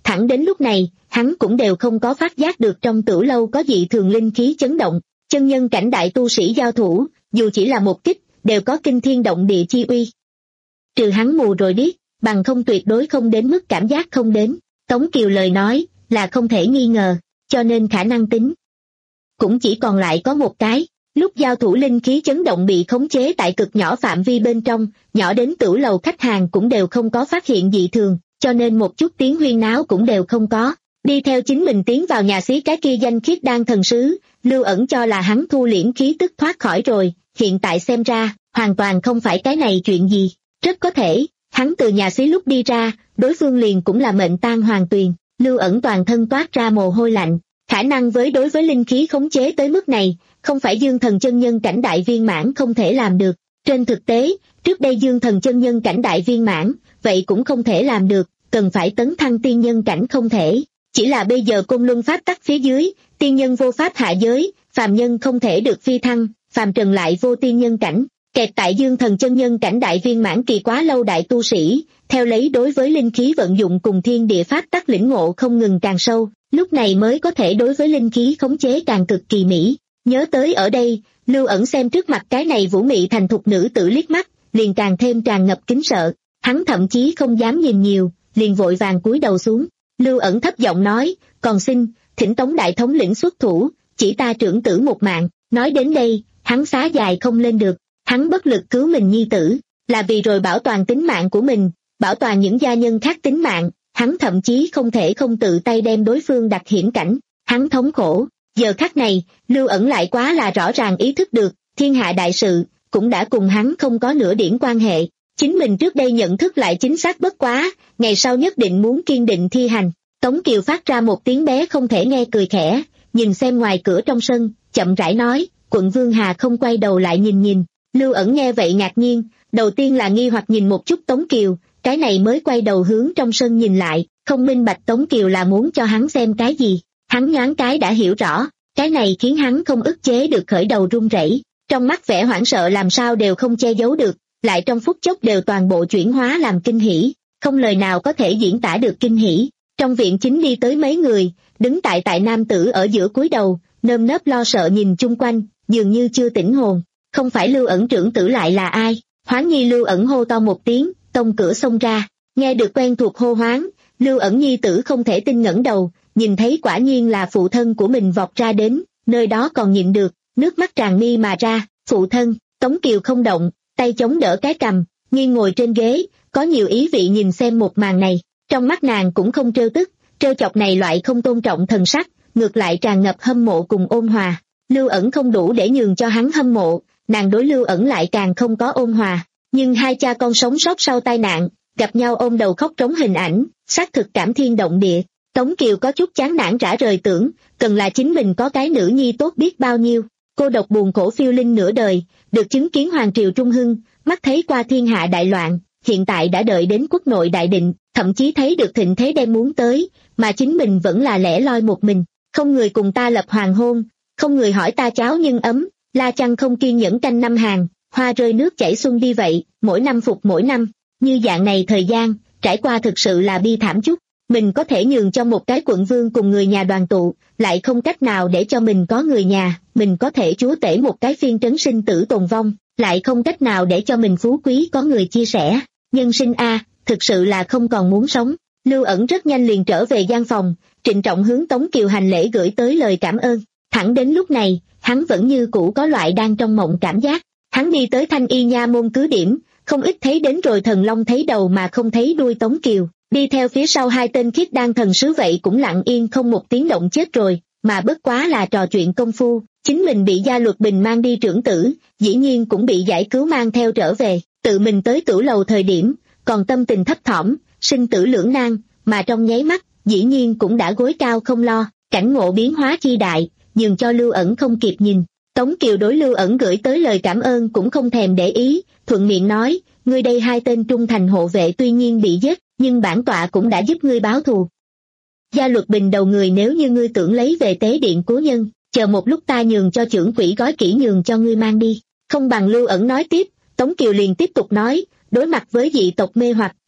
Thẳng đến lúc này, hắn cũng đều không có phát giác được trong tửu lâu có dị thường linh khí chấn động. Chân nhân cảnh đại tu sĩ giao thủ, dù chỉ là một kích, đều có kinh thiên động địa chi uy. Trừ hắn mù rồi điếc, bằng không tuyệt đối không đến mức cảm giác không đến. Tống Kiều lời nói, là không thể nghi ngờ, cho nên khả năng tính cũng chỉ còn lại có một cái. Lúc giao thủ linh khí chấn động bị khống chế tại cực nhỏ phạm vi bên trong, nhỏ đến tửu lầu khách hàng cũng đều không có phát hiện dị thường, cho nên một chút tiếng huyên náo cũng đều không có. Đi theo chính mình tiến vào nhà xí cái kia danh khiết đan thần sứ, Lưu Ẩn cho là hắn thu liễm khí tức thoát khỏi rồi, hiện tại xem ra, hoàn toàn không phải cái này chuyện gì. Rất có thể, hắn từ nhà xí lúc đi ra, đối phương liền cũng là mệnh tang hoàng tuyền. Lưu Ẩn toàn thân toát ra mồ hôi lạnh, khả năng với đối với linh khí khống chế tới mức này, không phải Dương Thần chân nhân cảnh đại viên mãn không thể làm được. Trên thực tế, trước đây Dương Thần chân nhân cảnh đại viên mãn, vậy cũng không thể làm được, cần phải tấn thăng tiên nhân cảnh không thể. Chỉ là bây giờ côn luân pháp tắc phía dưới, tiên nhân vô pháp hạ giới, phàm nhân không thể được phi thăng, phàm trần lại vô tiên nhân cảnh. Kẹt tại Dương Thần chân nhân cảnh đại viên mãn kỳ quá lâu đại tu sĩ, theo lấy đối với linh khí vận dụng cùng thiên địa pháp tắc lĩnh ngộ không ngừng càng sâu, lúc này mới có thể đối với linh khí khống chế càng cực kỳ mỹ. Nhớ tới ở đây, Lưu Ẩn xem trước mặt cái này vũ mị thành thục nữ tử liếc mắt, liền càng thêm tràn ngập kính sợ, hắn thậm chí không dám nhìn nhiều, liền vội vàng cúi đầu xuống. Lưu Ẩn thấp giọng nói, còn xin, thỉnh Tống đại thống lĩnh xuất thủ, chỉ ta trưởng tử một mạng. Nói đến đây, hắn xá dài không lên được, hắn bất lực cứu mình nhi tử, là vì rồi bảo toàn tính mạng của mình, bảo toàn những gia nhân khác tính mạng, hắn thậm chí không thể không tự tay đem đối phương đặt hiểm cảnh, hắn thống khổ. Giờ khắc này, Lưu Ẩn lại quá là rõ ràng ý thức được, thiên hạ đại sự, cũng đã cùng hắn không có nửa điểm quan hệ. Chính mình trước đây nhận thức lại chính xác bất quá, ngày sau nhất định muốn kiên định thi hành. Tống Kiều phát ra một tiếng bé không thể nghe cười khẽ, nhìn xem ngoài cửa trong sân, chậm rãi nói, quận Vương Hà không quay đầu lại nhìn nhìn. Lưu Ẩn nghe vậy ngạc nhiên, đầu tiên là nghi hoặc nhìn một chút Tống Kiều, cái này mới quay đầu hướng trong sân nhìn lại, không minh bạch Tống Kiều là muốn cho hắn xem cái gì. Hắn nhoáng cái đã hiểu rõ, cái này khiến hắn không ức chế được khởi đầu run rẩy, trong mắt vẻ hoảng sợ làm sao đều không che giấu được, lại trong phút chốc đều toàn bộ chuyển hóa làm kinh hỉ, không lời nào có thể diễn tả được kinh hỉ. Trong viện chính đi tới mấy người, đứng tại tại nam tử ở giữa cúi đầu, nơm nớp lo sợ nhìn chung quanh, dường như chưa tỉnh hồn. Không phải Lưu Ẩn trưởng tử lại là ai? Hoán nhi Lưu Ẩn hô to một tiếng, tông cửa xông ra, nghe được quen thuộc hô hoán, Lưu Ẩn nhi tử không thể tin ngẩng đầu, nhìn thấy quả nhiên là phụ thân của mình vọt ra đến, nơi đó còn nhịn được, nước mắt tràn mi mà ra. Phụ thân. Tống Kiều không động, tay chống đỡ cái cằm, nghiêng ngồi trên ghế, có nhiều ý vị nhìn xem một màn này, trong mắt nàng cũng không trêu tức, trêu chọc này loại không tôn trọng thần sắc, ngược lại tràn ngập hâm mộ cùng ôn hòa. Lưu Ẩn không đủ để nhường cho hắn hâm mộ, nàng đối Lưu Ẩn lại càng không có ôn hòa, nhưng hai cha con sống sót sau tai nạn, gặp nhau ôm đầu khóc trống hình ảnh, xác thực cảm thiên động địa. Tống Kiều có chút chán nản rã rời tưởng, cần là chính mình có cái nữ nhi tốt biết bao nhiêu, cô độc buồn khổ phiêu linh nửa đời, được chứng kiến hoàng triều trung hưng, mắt thấy qua thiên hạ đại loạn, hiện tại đã đợi đến quốc nội đại định, thậm chí thấy được thịnh thế đem muốn tới, mà chính mình vẫn là lẻ loi một mình, không người cùng ta lập hoàng hôn, không người hỏi ta cháo nhân ấm, la chăng không kiên nhẫn canh năm hàng, hoa rơi nước chảy xuân đi vậy, mỗi năm phục mỗi năm, như dạng này thời gian, trải qua thực sự là bi thảm chút. Mình có thể nhường cho một cái quận vương cùng người nhà đoàn tụ, lại không cách nào để cho mình có người nhà, mình có thể chúa tể một cái phiên trấn sinh tử tồn vong, lại không cách nào để cho mình phú quý có người chia sẻ. Nhân sinh a, thực sự là không còn muốn sống. Lưu Ẩn rất nhanh liền trở về gian phòng, trịnh trọng hướng Tống Kiều hành lễ gửi tới lời cảm ơn. Thẳng đến lúc này, hắn vẫn như cũ có loại đang trong mộng cảm giác. Hắn đi tới Thanh Y nha môn cứ điểm, không ít thấy đến rồi thần long thấy đầu mà không thấy đuôi Tống Kiều. Đi theo phía sau hai tên khiết đan thần sứ vậy cũng lặng yên không một tiếng động chết rồi, mà bất quá là trò chuyện công phu, chính mình bị Gia Luật Bình mang đi trưởng tử, dĩ nhiên cũng bị giải cứu mang theo trở về, tự mình tới tửu lầu thời điểm, còn tâm tình thấp thỏm, sinh tử lưỡng nan, mà trong nháy mắt, dĩ nhiên cũng đã gối cao không lo, cảnh ngộ biến hóa chi đại, nhường cho Lưu Ẩn không kịp nhìn. Tống Kiều đối Lưu Ẩn gửi tới lời cảm ơn cũng không thèm để ý, thuận miệng nói, ngươi đây hai tên trung thành hộ vệ tuy nhiên bị giết, nhưng bản tọa cũng đã giúp ngươi báo thù. Gia Luật Bình đầu người nếu như ngươi tưởng lấy về tế điện cố nhân, chờ một lúc ta nhường cho trưởng quỹ gói kỹ nhường cho ngươi mang đi. Không bằng Lưu Ẩn nói tiếp, Tống Kiều liền tiếp tục nói, đối mặt với dị tộc mê hoặc,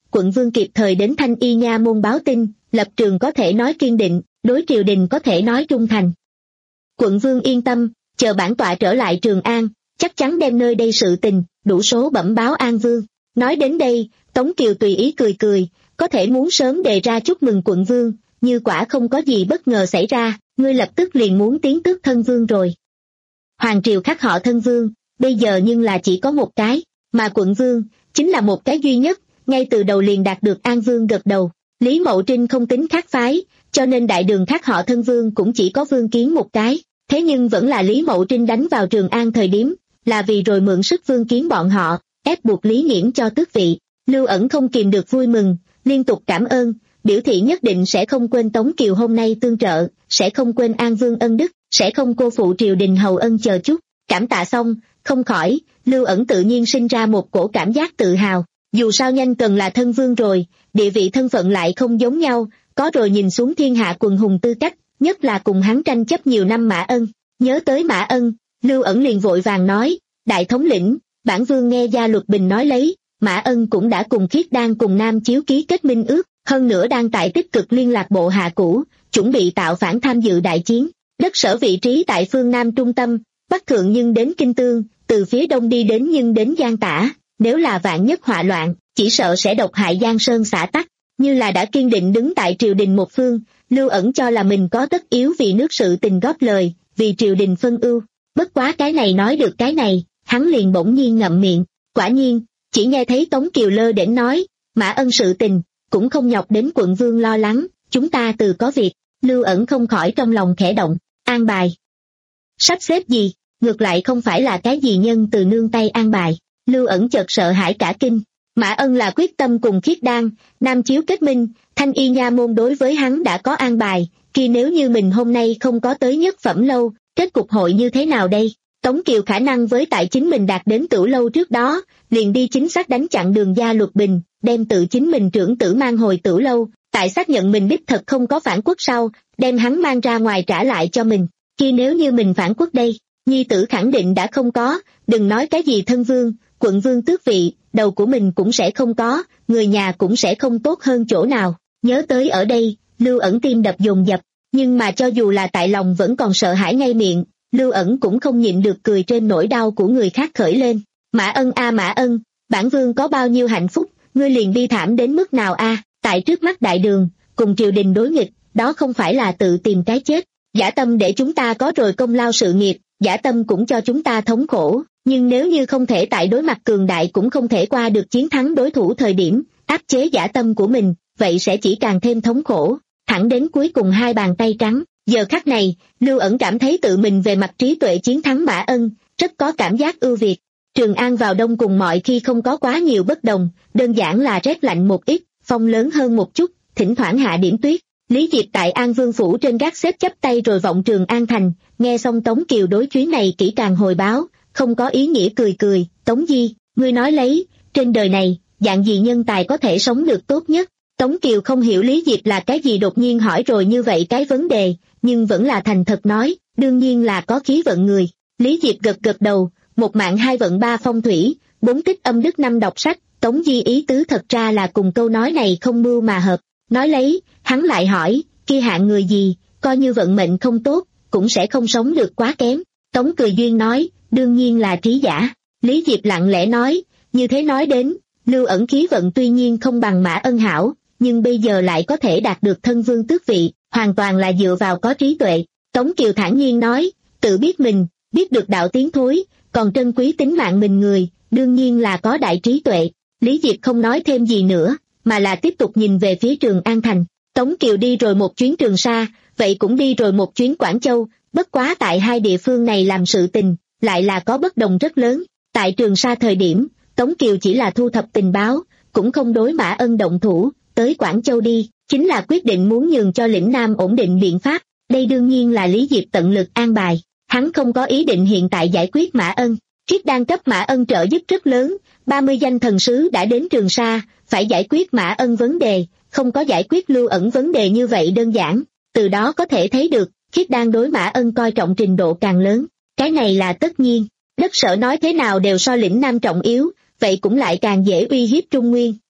quận vương kịp thời đến Thanh Y Nha môn báo tin, lập trường có thể nói kiên định, đối triều đình có thể nói trung thành. Quận vương yên tâm, chờ bản tọa trở lại Trường An, chắc chắn đem nơi đây sự tình, đủ số bẩm báo An Vương. Nói đến đây, Tống Kiều tùy ý cười cười, có thể muốn sớm đề ra chúc mừng quận vương, như quả không có gì bất ngờ xảy ra, ngươi lập tức liền muốn tiến tước thân vương rồi. Hoàng triều khác họ thân vương, bây giờ nhưng là chỉ có một cái, mà quận vương, chính là một cái duy nhất, ngay từ đầu liền đạt được An Vương gật đầu. Lý Mậu Trinh không tính khác phái, cho nên đại đường khác họ thân vương cũng chỉ có Vương Kiến một cái, thế nhưng vẫn là Lý Mậu Trinh đánh vào Trường An thời điểm, là vì rồi mượn sức Vương Kiến bọn họ, ép buộc Lý Nghiễm cho tước vị. Lưu Ẩn không kìm được vui mừng, liên tục cảm ơn, biểu thị nhất định sẽ không quên Tống Kiều hôm nay tương trợ, sẽ không quên An Vương ân đức, sẽ không cô phụ triều đình hầu ân chờ chút. Cảm tạ xong, không khỏi, Lưu Ẩn tự nhiên sinh ra một cổ cảm giác tự hào, dù sao nhanh cần là thân vương rồi, địa vị thân phận lại không giống nhau, có rồi nhìn xuống thiên hạ quần hùng tư cách, nhất là cùng hắn tranh chấp nhiều năm Mã Ân. Nhớ tới Mã Ân, Lưu Ẩn liền vội vàng nói, đại thống lĩnh, bản vương nghe Gia Luật Bình nói lấy, Mã Ân cũng đã cùng Khiết Đan cùng Nam Chiếu ký kết minh ước, hơn nữa đang tại tích cực liên lạc bộ hạ cũ, chuẩn bị tạo phản tham dự đại chiến. Đất sở vị trí tại phương Nam trung tâm, bắc thượng nhưng đến Kinh Tương, từ phía đông đi đến nhưng đến Giang Tả, nếu là vạn nhất họa loạn, chỉ sợ sẽ độc hại Giang Sơn xã tắc. Như là đã kiên định đứng tại triều đình một phương, Lưu Ẩn cho là mình có tất yếu vì nước sự tình góp lời, vì triều đình phân ưu. Bất quá cái này nói được cái này, hắn liền bỗng nhiên ngậm miệng. Quả nhiên, chỉ nghe thấy Tống Kiều lơ đễnh nói, Mã Ân sự tình, cũng không nhọc đến quận vương lo lắng, chúng ta từ có việc. Lưu Ẩn không khỏi trong lòng khẽ động, an bài. Sắp xếp gì, ngược lại không phải là cái gì nhân từ nương tay an bài. Lưu Ẩn chợt sợ hãi cả kinh. Mã Ân là quyết tâm cùng Khiết Đan, Nam Chiếu kết minh, Thanh Y Nha môn đối với hắn đã có an bài, khi nếu như mình hôm nay không có tới nhất phẩm lâu, kết cục hội như thế nào đây? Tống Kiều khả năng với tại chính mình đạt đến Tửu lâu trước đó, liền đi chính xác đánh chặn đường Gia Luật Bình, đem tự chính mình trưởng tử mang hồi Tửu lâu, tại xác nhận mình đích thật không có phản quốc sau, đem hắn mang ra ngoài trả lại cho mình. Khi nếu như mình phản quốc đây, nhi tử khẳng định đã không có, đừng nói cái gì thân vương, quận vương tước vị, đầu của mình cũng sẽ không có, người nhà cũng sẽ không tốt hơn chỗ nào. Nhớ tới ở đây, Lưu Ẩn tim đập dồn dập, nhưng mà cho dù là tại lòng vẫn còn sợ hãi ngay miệng, Lưu Ẩn cũng không nhịn được cười trên nỗi đau của người khác khởi lên. Mã Ân a Mã Ân, bản vương có bao nhiêu hạnh phúc, ngươi liền bi thảm đến mức nào a? Tại trước mắt đại đường, cùng triều đình đối nghịch, đó không phải là tự tìm cái chết. Dã Tâm để chúng ta có rồi công lao sự nghiệp, Dã Tâm cũng cho chúng ta thống khổ, nhưng nếu như không thể tại đối mặt cường đại cũng không thể qua được chiến thắng đối thủ thời điểm, áp chế Dã Tâm của mình, vậy sẽ chỉ càng thêm thống khổ, thẳng đến cuối cùng hai bàn tay trắng. Giờ khắc này, Lưu Ẩn cảm thấy tự mình về mặt trí tuệ chiến thắng Mã Ân, rất có cảm giác ưu việt. Trường An vào đông cùng mọi khi không có quá nhiều bất đồng, đơn giản là rét lạnh một ít, phong lớn hơn một chút, thỉnh thoảng hạ điểm tuyết. Lý Diệp tại An Vương phủ trên gác xếp chắp tay rồi vọng Trường An thành, nghe xong Tống Kiều đối chuyến này kỹ càng hồi báo, không có ý nghĩa cười cười, Tống Di, ngươi nói lấy, trên đời này, dạng gì nhân tài có thể sống được tốt nhất? Tống Kiều không hiểu Lý Diệp là cái gì đột nhiên hỏi rồi như vậy cái vấn đề, nhưng vẫn là thành thật nói, đương nhiên là có khí vận người. Lý Diệp gật gật đầu, một mạng hai vận ba phong thủy, bốn tích âm đức năm đọc sách, Tống Di ý tứ thật ra là cùng câu nói này không mưu mà hợp. Nói lấy, hắn lại hỏi, kia hạng người gì, coi như vận mệnh không tốt, cũng sẽ không sống được quá kém. Tống cười duyên nói, đương nhiên là trí giả. Lý Diệp lặng lẽ nói, như thế nói đến, Lưu Ẩn khí vận tuy nhiên không bằng Mã Ân hảo, nhưng bây giờ lại có thể đạt được thân vương tước vị, hoàn toàn là dựa vào có trí tuệ. Tống Kiều thản nhiên nói, tự biết mình, biết được đạo tiến thối, còn trân quý tính mạng mình người, đương nhiên là có đại trí tuệ. Lý Diệp không nói thêm gì nữa, mà là tiếp tục nhìn về phía Trường An thành. Tống Kiều đi rồi một chuyến Trường Sa, vậy cũng đi rồi một chuyến Quảng Châu, bất quá tại hai địa phương này làm sự tình, lại là có bất đồng rất lớn. Tại Trường Sa thời điểm, Tống Kiều chỉ là thu thập tình báo, cũng không đối Mã Ân động thủ, tới Quảng Châu đi, chính là quyết định muốn nhường cho lĩnh Nam ổn định biện pháp. Đây đương nhiên là Lý Diệp tận lực an bài, hắn không có ý định hiện tại giải quyết Mã Ân. Khiết đang cấp Mã Ân trợ giúp rất lớn, ba mươi danh thần sứ đã đến Trường Sa, phải giải quyết Mã Ân vấn đề, không có giải quyết Lưu Ẩn vấn đề như vậy đơn giản. Từ đó có thể thấy được, Khiết đang đối Mã Ân coi trọng trình độ càng lớn, cái này là tất nhiên. Đất sở nói thế nào đều so lĩnh Nam trọng yếu, vậy cũng lại càng dễ uy hiếp Trung Nguyên.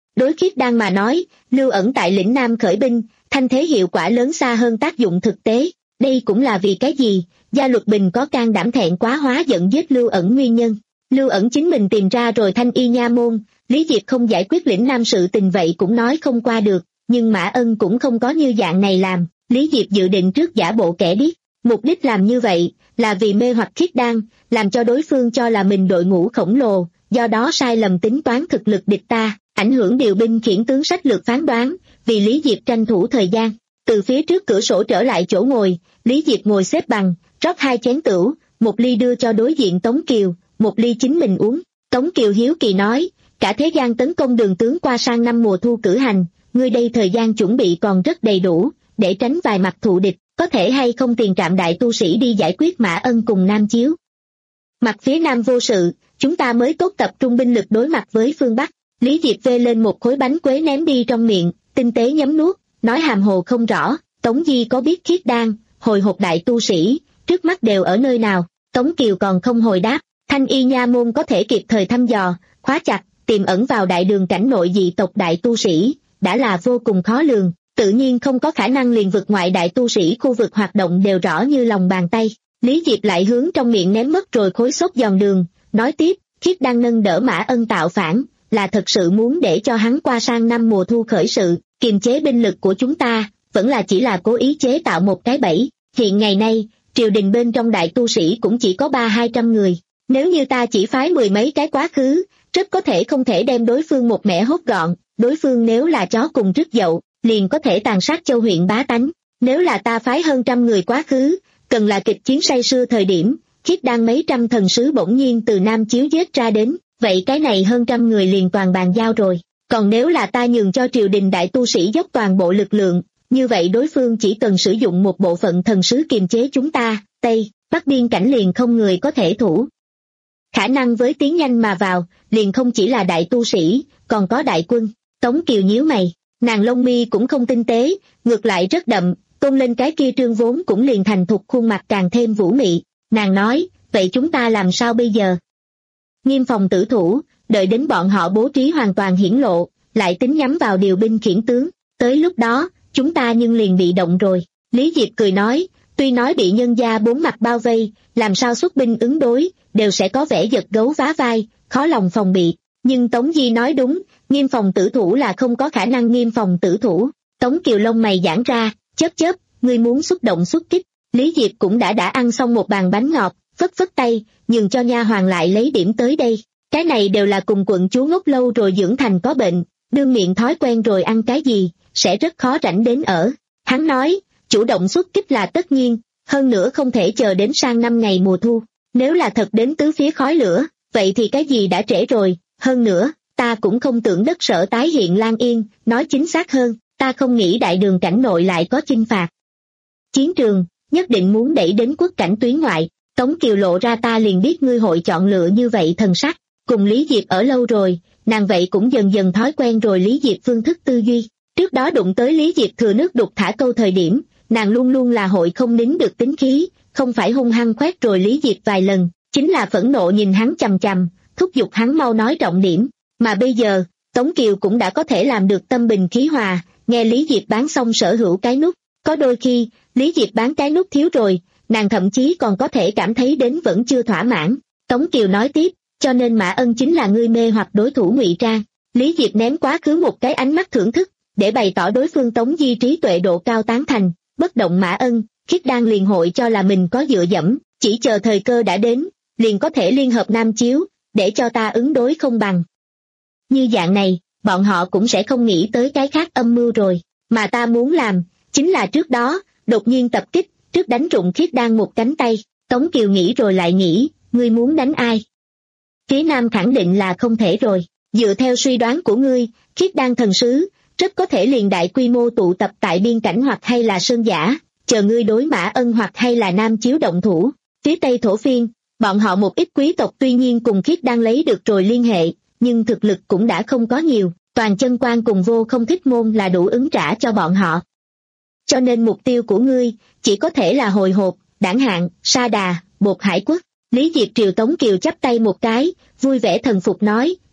Đối Khiết Đan mà nói, Lưu Ẩn tại lĩnh Nam khởi binh, thanh thế hiệu quả lớn xa hơn tác dụng thực tế. Đây cũng là vì cái gì Gia Luật Bình có can đảm thẹn quá hóa giận giết Lưu Ẩn nguyên nhân. Lưu Ẩn chính mình tìm ra rồi Thanh Y nha môn, Lý Diệp không giải quyết lĩnh Nam sự tình vậy cũng nói không qua được, nhưng Mã Ân cũng không có như dạng này làm. Lý Diệp dự định trước giả bộ kẻ điếc, mục đích làm như vậy là vì mê hoặc Khiết Đan, làm cho đối phương cho là mình đội ngũ khổng lồ, do đó sai lầm tính toán thực lực địch ta, ảnh hưởng điều binh khiển tướng sách lược phán đoán, vì Lý Diệp tranh thủ thời gian. Từ phía trước cửa sổ trở lại chỗ ngồi, Lý Diệp ngồi xếp bằng, rót hai chén tửu, một ly đưa cho đối diện Tống Kiều, một ly chính mình uống. Tống Kiều hiếu kỳ nói, cả thế gian tấn công Đường tướng qua sang năm mùa thu cử hành, ngươi đây thời gian chuẩn bị còn rất đầy đủ, để tránh vài mặt thù địch, có thể hay không tiền trạm đại tu sĩ đi giải quyết Mã Ân cùng Nam Chiếu. Mặt phía Nam vô sự, chúng ta mới tốt tập trung binh lực đối mặt với phương Bắc. Lý Diệp vê lên một khối bánh quế ném đi trong miệng, tinh tế nhấm nuốt, nói hàm hồ không rõ. Tống Di có biết Khiết Đan, hồi hộp đại tu sĩ, trước mắt đều ở nơi nào? Tống Kiều còn không hồi đáp. Thanh Y nha môn có thể kịp thời thăm dò, khóa chặt, tiềm ẩn vào đại đường cảnh nội dị tộc đại tu sĩ, đã là vô cùng khó lường, tự nhiên không có khả năng liền vực ngoại đại tu sĩ khu vực hoạt động đều rõ như lòng bàn tay. Lý Diệp lại hướng trong miệng ném mất rồi khối xốp giòn đường, nói tiếp, Khiết Đan nâng đỡ Mã Ân tạo phản, là thật sự muốn để cho hắn qua sang năm mùa thu khởi sự, kiềm chế binh lực của chúng ta, vẫn là chỉ là cố ý chế tạo một cái bẫy. Hiện ngày nay, triều đình bên trong đại tu sĩ cũng chỉ có ba hai trăm người, nếu như ta chỉ phái mười mấy cái quá khứ, rất có thể không thể đem đối phương một mẻ hốt gọn, đối phương nếu là chó cùng rứt dậu, liền có thể tàn sát châu huyện bá tánh, nếu là ta phái hơn trăm người quá khứ, cần là kịch chiến say sưa thời điểm, Khiết Đan mấy trăm thần sứ bỗng nhiên từ Nam Chiếu giết ra đến, vậy cái này hơn trăm người liền toàn bàn giao rồi. Còn nếu là ta nhường cho triều đình đại tu sĩ dốc toàn bộ lực lượng, như vậy đối phương chỉ cần sử dụng một bộ phận thần sứ kiềm chế chúng ta, Tây, Bắc biên cảnh liền không người có thể thủ. Khả năng với tiến nhanh mà vào, liền không chỉ là đại tu sĩ, còn có đại quân. Tống Kiều nhíu mày, nàng lông mi cũng không tinh tế, ngược lại rất đậm, tôn lên cái kia trương vốn cũng liền thành thục khuôn mặt càng thêm vũ mị. Nàng nói, vậy chúng ta làm sao bây giờ? Nghiêm phòng tử thủ, đợi đến bọn họ bố trí hoàn toàn hiển lộ, lại tính nhắm vào điều binh khiển tướng, tới lúc đó, chúng ta nhưng liền bị động rồi. Lý Diệp cười nói, tuy nói bị nhân gia bốn mặt bao vây, làm sao xuất binh ứng đối, đều sẽ có vẻ giật gấu vá vai, khó lòng phòng bị. Nhưng Tống Di nói đúng, nghiêm phòng tử thủ là không có khả năng nghiêm phòng tử thủ. Tống Kiều lông mày giãn ra, chớp chớp, ngươi muốn xuất động xuất kích. Lý Diệp cũng đã đã ăn xong một bàn bánh ngọt, phất phất tay, nhường cho nha hoàn lại lấy điểm tới đây. Cái này đều là cùng quận chúa ngốc lâu rồi dưỡng thành có bệnh, đương miệng thói quen rồi ăn cái gì, sẽ rất khó rảnh đến ở. Hắn nói, chủ động xuất kích là tất nhiên, hơn nữa không thể chờ đến sang năm ngày mùa thu. Nếu là thật đến tứ phía khói lửa, vậy thì cái gì đã trễ rồi, hơn nữa, ta cũng không tưởng đất Sở tái hiện Lan Yên, nói chính xác hơn, ta không nghĩ đại đường cảnh nội lại có chinh phạt. Chiến trường, nhất định muốn đẩy đến quốc cảnh tuyến ngoại. Tống Kiều lộ ra ta liền biết ngươi hội chọn lựa như vậy thần sắc, cùng Lý Diệp ở lâu rồi, nàng vậy cũng dần dần thói quen rồi Lý Diệp phương thức tư duy. Trước đó đụng tới Lý Diệp thừa nước đục thả câu thời điểm, nàng luôn luôn là hội không nín được tính khí, không phải hung hăng khoét rồi Lý Diệp vài lần, chính là phẫn nộ nhìn hắn chằm chằm, thúc giục hắn mau nói trọng điểm. Mà bây giờ, Tống Kiều cũng đã có thể làm được tâm bình khí hòa, nghe Lý Diệp bán xong sở hữu cái nút. Có đôi khi, Lý Diệp bán cái nút thiếu rồi, nàng thậm chí còn có thể cảm thấy đến vẫn chưa thỏa mãn. Tống Kiều nói tiếp, cho nên Mã Ân chính là ngươi mê hoặc đối thủ ngụy trang. Lý Diệp ném quá khứ một cái ánh mắt thưởng thức, để bày tỏ đối phương Tống Di trí tuệ độ cao tán thành, bất động Mã Ân, Khiết Đan liền hội cho là mình có dựa dẫm, chỉ chờ thời cơ đã đến, liền có thể liên hợp Nam Chiếu, để cho ta ứng đối không bằng. Như dạng này, bọn họ cũng sẽ không nghĩ tới cái khác âm mưu rồi, mà ta muốn làm, chính là trước đó, đột nhiên tập kích, trước đánh rụng Khiết Đan một cánh tay. Tống Kiều nghĩ rồi lại nghĩ, ngươi muốn đánh ai? Phía Nam khẳng định là không thể rồi, dựa theo suy đoán của ngươi, Khiết Đan thần sứ, rất có thể liền đại quy mô tụ tập tại biên cảnh hoặc hay là sơn giả, chờ ngươi đối Mã Ân hoặc hay là Nam Chiếu động thủ. Phía Tây Thổ Phiên, bọn họ một ít quý tộc tuy nhiên cùng Khiết Đan lấy được rồi liên hệ, nhưng thực lực cũng đã không có nhiều, toàn chân quan cùng vô không thích môn là đủ ứng trả cho bọn họ. Cho nên mục tiêu của ngươi, chỉ có thể là hồi hộp, Đảng Hạng, Sa Đà, Bột Hải Quốc. Lý Diệp triều Tống Kiều chắp tay một cái, vui vẻ thần phục nói,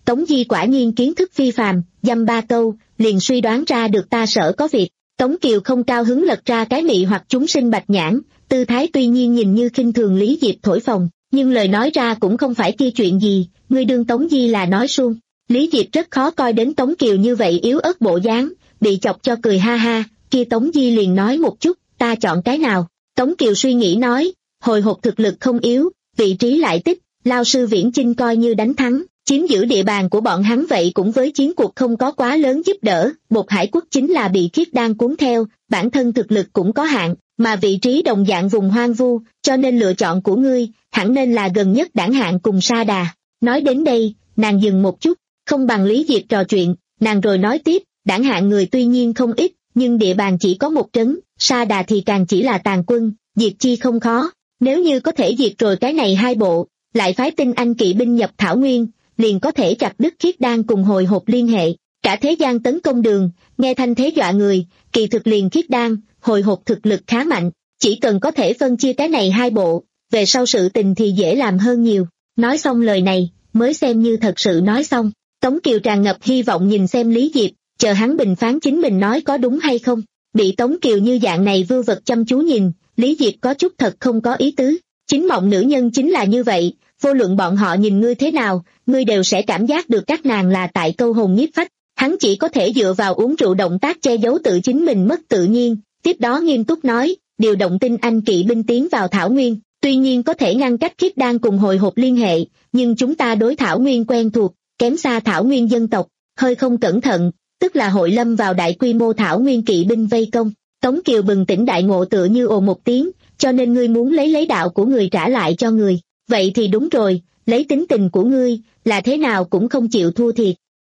Tống Di quả nhiên kiến thức phi phàm, dăm ba câu, liền suy đoán ra được ta sở có việc. Tống Kiều không cao hứng lật ra cái mị hoặc chúng sinh bạch nhãn, tư thái tuy nhiên nhìn như khinh thường Lý Diệp thổi phồng, nhưng lời nói ra cũng không phải kia chuyện gì, ngươi đương Tống Di là nói suông. Lý Diệp rất khó coi đến Tống Kiều như vậy yếu ớt bộ dáng, bị chọc cho cười ha ha, kia Tống Di liền nói một chút, ta chọn cái nào. Tống Kiều suy nghĩ nói, hồi hộp thực lực không yếu, vị trí lại tích, Lao sư Viễn Chinh coi như đánh thắng, chiếm giữ địa bàn của bọn hắn vậy cũng với chiến cuộc không có quá lớn giúp đỡ, Bột Hải Quốc chính là bị Khiết Đan cuốn theo, bản thân thực lực cũng có hạn, mà vị trí đồng dạng vùng hoang vu, cho nên lựa chọn của ngươi, hẳn nên là gần nhất Đảng Hạng cùng Sa Đà. Nói đến đây, nàng dừng một chút, không bằng Lý Diệp trò chuyện, nàng rồi nói tiếp, Đảng Hạng người tuy nhiên không ít, nhưng địa bàn chỉ có một trấn, Sa Đà thì càng chỉ là tàn quân, diệt chi không khó, nếu như có thể diệt rồi cái này hai bộ, lại phái tinh anh kỵ binh nhập Thảo Nguyên, liền có thể chặt đứt Khiết Đan cùng hồi hộp liên hệ, cả thế gian tấn công đường, nghe thanh thế dọa người, kỳ thực liền Khiết Đan, hồi hộp thực lực khá mạnh, chỉ cần có thể phân chia cái này hai bộ, về sau sự tình thì dễ làm hơn nhiều. Nói xong lời này, mới xem như thật sự nói xong. Tống Kiều tràn ngập hy vọng nhìn xem Lý Diệp, chờ hắn bình phán chính mình nói có đúng hay không. Bị Tống Kiều như dạng này vưu vật chăm chú nhìn, Lý Diệp có chút thật không có ý tứ. Chính mộng nữ nhân chính là như vậy, vô luận bọn họ nhìn ngươi thế nào, ngươi đều sẽ cảm giác được các nàng là tại câu hồn nhiếp phách. Hắn chỉ có thể dựa vào uống rượu động tác che giấu tự chính mình mất tự nhiên, tiếp đó nghiêm túc nói, điều động tinh anh kỵ binh tiến vào Thảo Nguyên, tuy nhiên có thể ngăn cách Khiết Đan cùng hồi hộp liên hệ, nhưng chúng ta đối Thảo Nguyên quen thuộc, kém xa Thảo Nguyên dân tộc, hơi không cẩn thận, tức là hội lâm vào đại quy mô Thảo Nguyên kỵ binh vây công. Tống Kiều bừng tỉnh đại ngộ tựa như ồ một tiếng, cho nên ngươi muốn lấy lấy đạo của người trả lại cho người, vậy thì đúng rồi, lấy tính tình của ngươi, là thế nào cũng không chịu thua thiệt.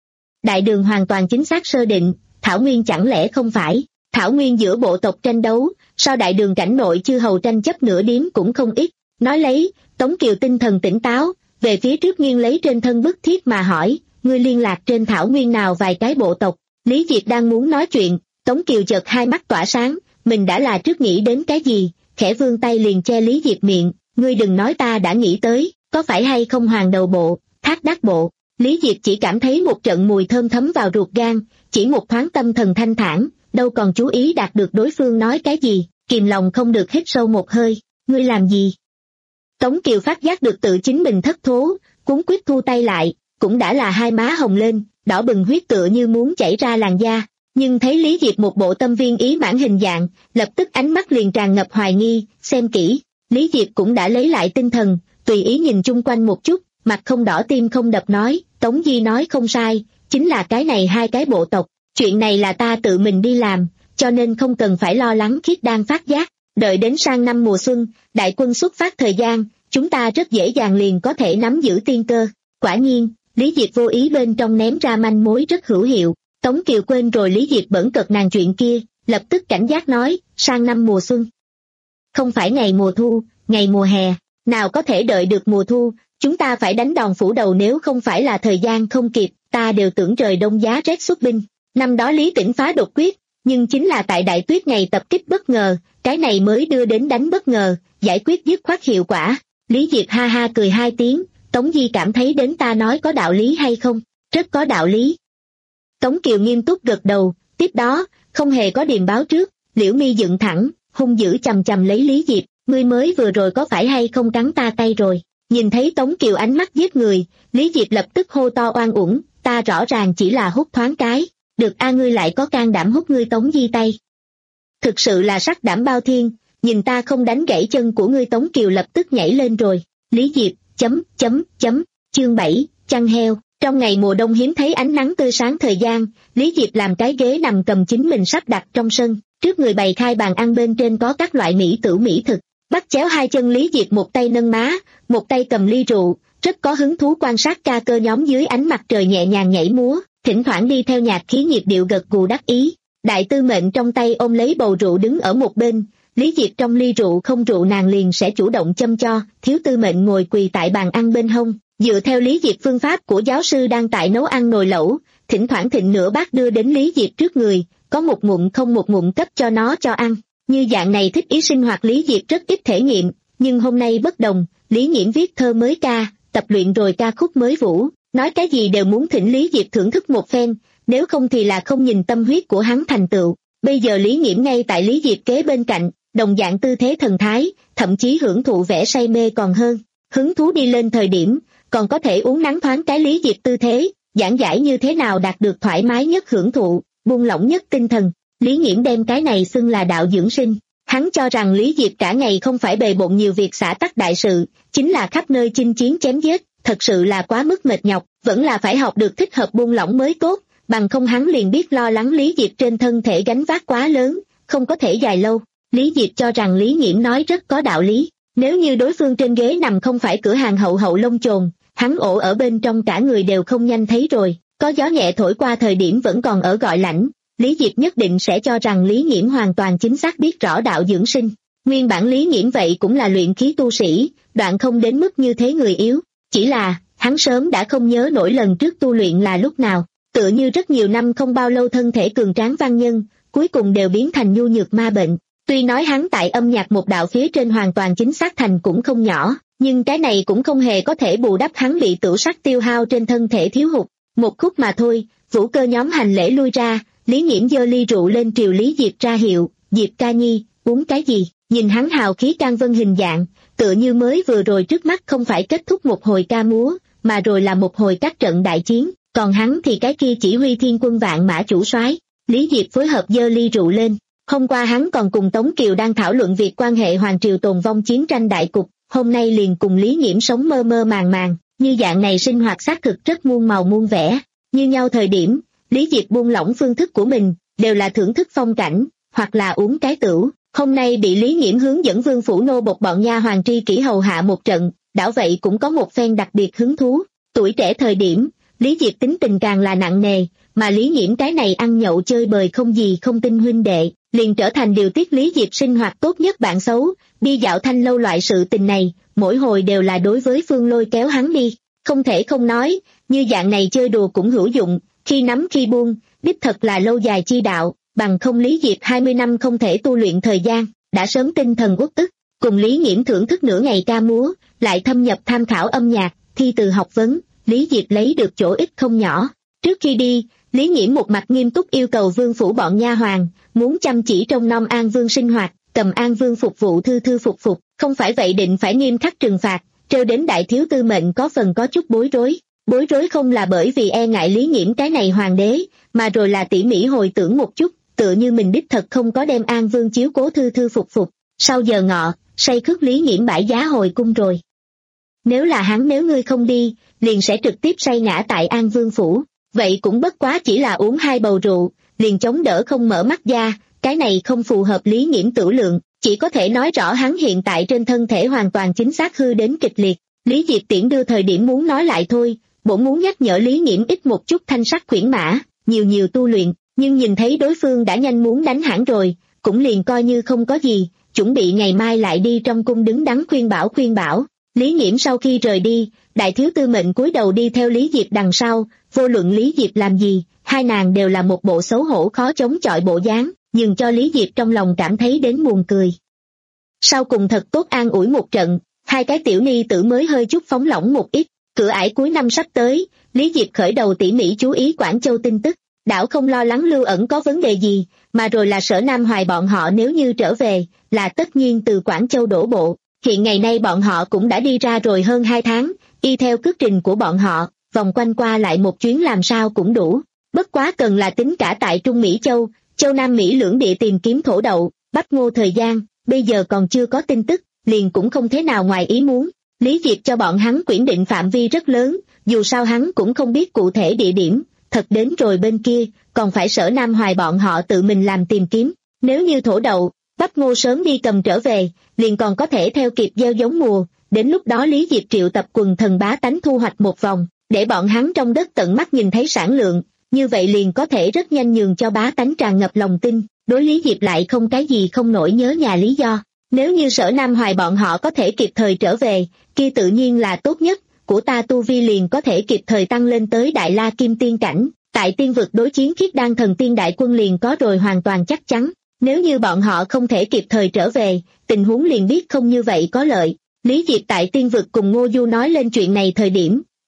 Đại Đường hoàn toàn chính xác sơ định, Thảo Nguyên chẳng lẽ không phải, Thảo Nguyên giữa bộ tộc tranh đấu, sao Đại Đường cảnh nội chư hầu tranh chấp nửa điếm cũng không ít. Nói lấy, Tống Kiều tinh thần tỉnh táo, về phía trước nghiêng lấy trên thân bức thiết mà hỏi, ngươi liên lạc trên Thảo Nguyên nào vài cái bộ tộc. Lý Diệp đang muốn nói chuyện, Tống Kiều chợt hai mắt tỏa sáng, mình đã là trước nghĩ đến cái gì, khẽ vươn tay liền che Lý Diệp miệng, ngươi đừng nói ta đã nghĩ tới, có phải hay không Hoàng Đầu Bộ, Thác Đác Bộ. Lý Diệp chỉ cảm thấy một trận mùi thơm thấm vào ruột gan, chỉ một thoáng tâm thần thanh thản, đâu còn chú ý đạt được đối phương nói cái gì, kìm lòng không được hít sâu một hơi, ngươi làm gì? Tống Kiều phát giác được tự chính mình thất thố, cuống quýt thu tay lại, cũng đã là hai má hồng lên, đỏ bừng huyết tựa như muốn chảy ra làn da, nhưng thấy Lý Diệp một bộ tâm viên ý mãn hình dạng, lập tức ánh mắt liền tràn ngập hoài nghi, xem kỹ, Lý Diệp cũng đã lấy lại tinh thần, tùy ý nhìn chung quanh một chút, mặt không đỏ tim không đập nói, Tống Di nói không sai, chính là cái này hai cái bộ tộc, chuyện này là ta tự mình đi làm, cho nên không cần phải lo lắng Khiết Đan phát giác, đợi đến sang năm mùa xuân, đại quân xuất phát thời gian, chúng ta rất dễ dàng liền có thể nắm giữ tiên cơ. Quả nhiên, Lý Diệp vô ý bên trong ném ra manh mối rất hữu hiệu, Tống Kiều quên rồi Lý Diệp bẩn cợt nàng chuyện kia, lập tức cảnh giác nói, sang năm mùa xuân. Không phải ngày mùa thu, ngày mùa hè, nào có thể đợi được mùa thu, chúng ta phải đánh đòn phủ đầu nếu không phải là thời gian không kịp, ta đều tưởng trời đông giá rét xuất binh. Năm đó Lý Tĩnh phá đột quyết, nhưng chính là tại đại tuyết ngày tập kích bất ngờ, cái này mới đưa đến đánh bất ngờ, giải quyết dứt khoát hiệu quả. Lý Diệp ha ha cười hai tiếng, Tống Di cảm thấy đến ta nói có đạo lý hay không? Rất có đạo lý. Tống Kiều nghiêm túc gật đầu, tiếp đó, không hề có điềm báo trước, liễu mi dựng thẳng, hung dữ chầm chầm lấy Lý Diệp, ngươi mới vừa rồi có phải hay không cắn ta tay rồi? Nhìn thấy Tống Kiều ánh mắt giết người, Lý Diệp lập tức hô to oan uổng, ta rõ ràng chỉ là hút thoáng cái, được a ngươi lại có can đảm hút ngươi Tống Di tay. Thực sự là sắc đảm bao thiên, nhìn ta không đánh gãy chân của ngươi. Tống Kiều lập tức nhảy lên rồi. Lý Diệp, chấm, chấm, chấm, chương bảy, chăn heo. Trong ngày mùa đông hiếm thấy ánh nắng tươi sáng thời gian, Lý Diệp làm cái ghế nằm cầm chính mình sắp đặt trong sân, trước người bày khai bàn ăn bên trên có các loại mỹ tửu mỹ thực. Bắt chéo hai chân Lý Diệp một tay nâng má, một tay cầm ly rượu, rất có hứng thú quan sát ca cơ nhóm dưới ánh mặt trời nhẹ nhàng nhảy múa, thỉnh thoảng đi theo nhạc khí nhịp điệu gật gù đắc ý. Đại tư mệnh trong tay ôm lấy bầu rượu đứng ở một bên, Lý Diệp trong ly rượu không rượu nàng liền sẽ chủ động châm cho, thiếu tư mệnh ngồi quỳ tại bàn ăn bên hông, dựa theo Lý Diệp phương pháp của giáo sư đang tại nấu ăn nồi lẩu, thỉnh thoảng thịnh nửa bát đưa đến Lý Diệp trước người, có một ngụm không một ngụm cấp cho nó cho ăn. Như dạng này thích ý sinh hoạt Lý Diệp rất ít thể nghiệm, nhưng hôm nay bất đồng, Lý Nghiễm viết thơ mới ca, tập luyện rồi ca khúc mới vũ, nói cái gì đều muốn thỉnh Lý Diệp thưởng thức một phen, nếu không thì là không nhìn tâm huyết của hắn thành tựu. Bây giờ Lý Nghiễm ngay tại Lý Diệp kế bên cạnh, đồng dạng tư thế thần thái, thậm chí hưởng thụ vẻ say mê còn hơn. Hứng thú đi lên thời điểm, còn có thể uống nắng thoáng cái Lý Diệp tư thế, giảng giải như thế nào đạt được thoải mái nhất hưởng thụ, buông lỏng nhất tinh thần. Lý Nghiễm đem cái này xưng là đạo dưỡng sinh. Hắn cho rằng Lý Diệp cả ngày không phải bề bộn nhiều việc xã tắc đại sự, chính là khắp nơi chinh chiến chém giết, thật sự là quá mức mệt nhọc, vẫn là phải học được thích hợp buông lỏng mới tốt, bằng không hắn liền biết lo lắng Lý Diệp trên thân thể gánh vác quá lớn, không có thể dài lâu. Lý Diệp cho rằng Lý Nghiễm nói rất có đạo lý, nếu như đối phương trên ghế nằm không phải cửa hàng hậu hậu lông chồn, hắn ổ ở bên trong cả người đều không nhanh thấy rồi, có gió nhẹ thổi qua thời điểm vẫn còn ở gọi lãnh. Lý Diệp nhất định sẽ cho rằng Lý Nghiễm hoàn toàn chính xác biết rõ đạo dưỡng sinh. Nguyên bản Lý Nghiễm vậy cũng là luyện khí tu sĩ, đoạn không đến mức như thế người yếu, chỉ là hắn sớm đã không nhớ nổi lần trước tu luyện là lúc nào, tựa như rất nhiều năm không bao lâu thân thể cường tráng văn nhân, cuối cùng đều biến thành nhu nhược ma bệnh. Tuy nói hắn tại âm nhạc một đạo phía trên hoàn toàn chính xác thành cũng không nhỏ, nhưng cái này cũng không hề có thể bù đắp hắn bị tửu sắc tiêu hao trên thân thể thiếu hụt. Một khúc mà thôi, Vũ Cơ nhóm hành lễ lui ra, Lý Nghiễm giơ ly rượu lên triều Lý Diệp ra hiệu, Diệp ca nhi, uống cái gì? Nhìn hắn hào khí can vân hình dạng, tựa như mới vừa rồi trước mắt không phải kết thúc một hồi ca múa, mà rồi là một hồi các trận đại chiến, còn hắn thì cái kia chỉ huy thiên quân vạn mã chủ soái. Lý Diệp phối hợp giơ ly rượu lên. Hôm qua hắn còn cùng Tống Kiều đang thảo luận việc quan hệ hoàng triều tồn vong chiến tranh đại cục, hôm nay liền cùng Lý Nghiễm sống mơ mơ màng màng, như dạng này sinh hoạt xác thực rất muôn màu muôn vẻ. Như nhau thời điểm, Lý Diệp buông lỏng phương thức của mình, đều là thưởng thức phong cảnh, hoặc là uống cái tửu. Hôm nay bị Lý Nghiễm hướng dẫn vương phủ nô bộc bọn nha hoàng tri kỷ hầu hạ một trận, đảo vậy cũng có một phen đặc biệt hứng thú. Tuổi trẻ thời điểm, Lý Diệp tính tình càng là nặng nề, mà Lý Nghiễm cái này ăn nhậu chơi bời không gì không tin huynh đệ, liền trở thành điều tiết Lý Diệp sinh hoạt tốt nhất bạn xấu. Đi dạo thanh lâu loại sự tình này, mỗi hồi đều là đối với Phương Lôi kéo hắn đi, không thể không nói, như dạng này chơi đùa cũng hữu dụng, khi nắm khi buông, đích thật là lâu dài chi đạo, bằng không Lý Diệp hai mươi năm không thể tu luyện thời gian, đã sớm tinh thần uất ức. Cùng Lý Nghiễm thưởng thức nửa ngày ca múa, lại thâm nhập tham khảo âm nhạc, thi từ học vấn, Lý Diệp lấy được chỗ ích không nhỏ. Trước khi đi, Lý Nghiễm một mặt nghiêm túc yêu cầu vương phủ bọn nha hoàn, muốn chăm chỉ trông nom An Vương sinh hoạt, cầm An Vương phục vụ thư thư phục phục, không phải vậy định phải nghiêm khắc trừng phạt, trêu đến đại thiếu tư mệnh có phần có chút bối rối. Bối rối không là bởi vì e ngại Lý Nghiễm cái này hoàng đế, mà rồi là tỉ mỉ hồi tưởng một chút, tựa như mình đích thật không có đem An Vương chiếu cố thư thư phục phục. Sau giờ ngọ, say khước Lý Nghiễm bãi giá hồi cung rồi. Nếu là hắn nếu ngươi không đi, liền sẽ trực tiếp say ngã tại An Vương phủ, vậy cũng bất quá chỉ là uống hai bầu rượu, liền chống đỡ không mở mắt ra, cái này không phù hợp Lý Nghiễm tửu lượng, chỉ có thể nói rõ hắn hiện tại trên thân thể hoàn toàn chính xác hư đến kịch liệt. Lý Diệp tiễn đưa thời điểm muốn nói lại thôi, bổn muốn nhắc nhở Lý Nghiễm ít một chút thanh sắc khuyển mã, nhiều nhiều tu luyện, nhưng nhìn thấy đối phương đã nhanh muốn đánh hãng rồi, cũng liền coi như không có gì, chuẩn bị ngày mai lại đi trong cung đứng đắn khuyên bảo khuyên bảo. Lý Nghiễm sau khi rời đi, đại thiếu tư mệnh cúi đầu đi theo Lý Diệp đằng sau, vô luận Lý Diệp làm gì, hai nàng đều là một bộ xấu hổ khó chống chọi bộ dáng, nhưng cho Lý Diệp trong lòng cảm thấy đến buồn cười. Sau cùng thật tốt an ủi một trận, hai cái tiểu ni tử mới hơi chút phóng lỏng một ít. Cửa ải cuối năm sắp tới, Lý Diệp khởi đầu tỉ mỉ chú ý Quảng Châu tin tức, đảo không lo lắng Lưu Ẩn có vấn đề gì, mà rồi là Sở Nam Hoài bọn họ nếu như trở về, là tất nhiên từ Quảng Châu đổ bộ. Hiện ngày nay bọn họ cũng đã đi ra rồi hơn hai tháng, y theo cước trình của bọn họ, vòng quanh qua lại một chuyến làm sao cũng đủ. Bất quá cần là tính cả tại Trung Mỹ Châu, Châu Nam Mỹ lưỡng địa tìm kiếm thổ đậu, bắp ngô thời gian, bây giờ còn chưa có tin tức, liền cũng không thế nào ngoài ý muốn. Lý Diệp cho bọn hắn quyển định phạm vi rất lớn, dù sao hắn cũng không biết cụ thể địa điểm, thật đến rồi bên kia, còn phải Sở Nam Hoài bọn họ tự mình làm tìm kiếm. Nếu như thổ đậu, bắp ngô sớm đi cầm trở về, liền còn có thể theo kịp gieo giống mùa, đến lúc đó Lý Diệp triệu tập quần thần bá tánh thu hoạch một vòng, để bọn hắn trong đất tận mắt nhìn thấy sản lượng, như vậy liền có thể rất nhanh nhường cho bá tánh tràn ngập lòng tin, đối Lý Diệp lại không cái gì không nổi nhớ nhà lý do. Nếu như Sở Nam Hoài bọn họ có thể kịp thời trở về, kia tự nhiên là tốt nhất, của ta tu vi liền có thể kịp thời tăng lên tới Đại La Kim Tiên cảnh, tại tiên vực đối chiến khiết đan thần tiên đại quân liền có rồi hoàn toàn chắc chắn. Nếu như bọn họ không thể kịp thời trở về, tình huống liền biết không như vậy có lợi. Lý Diệp tại tiên vực cùng Ngô Du nói lên chuyện này thời điểm,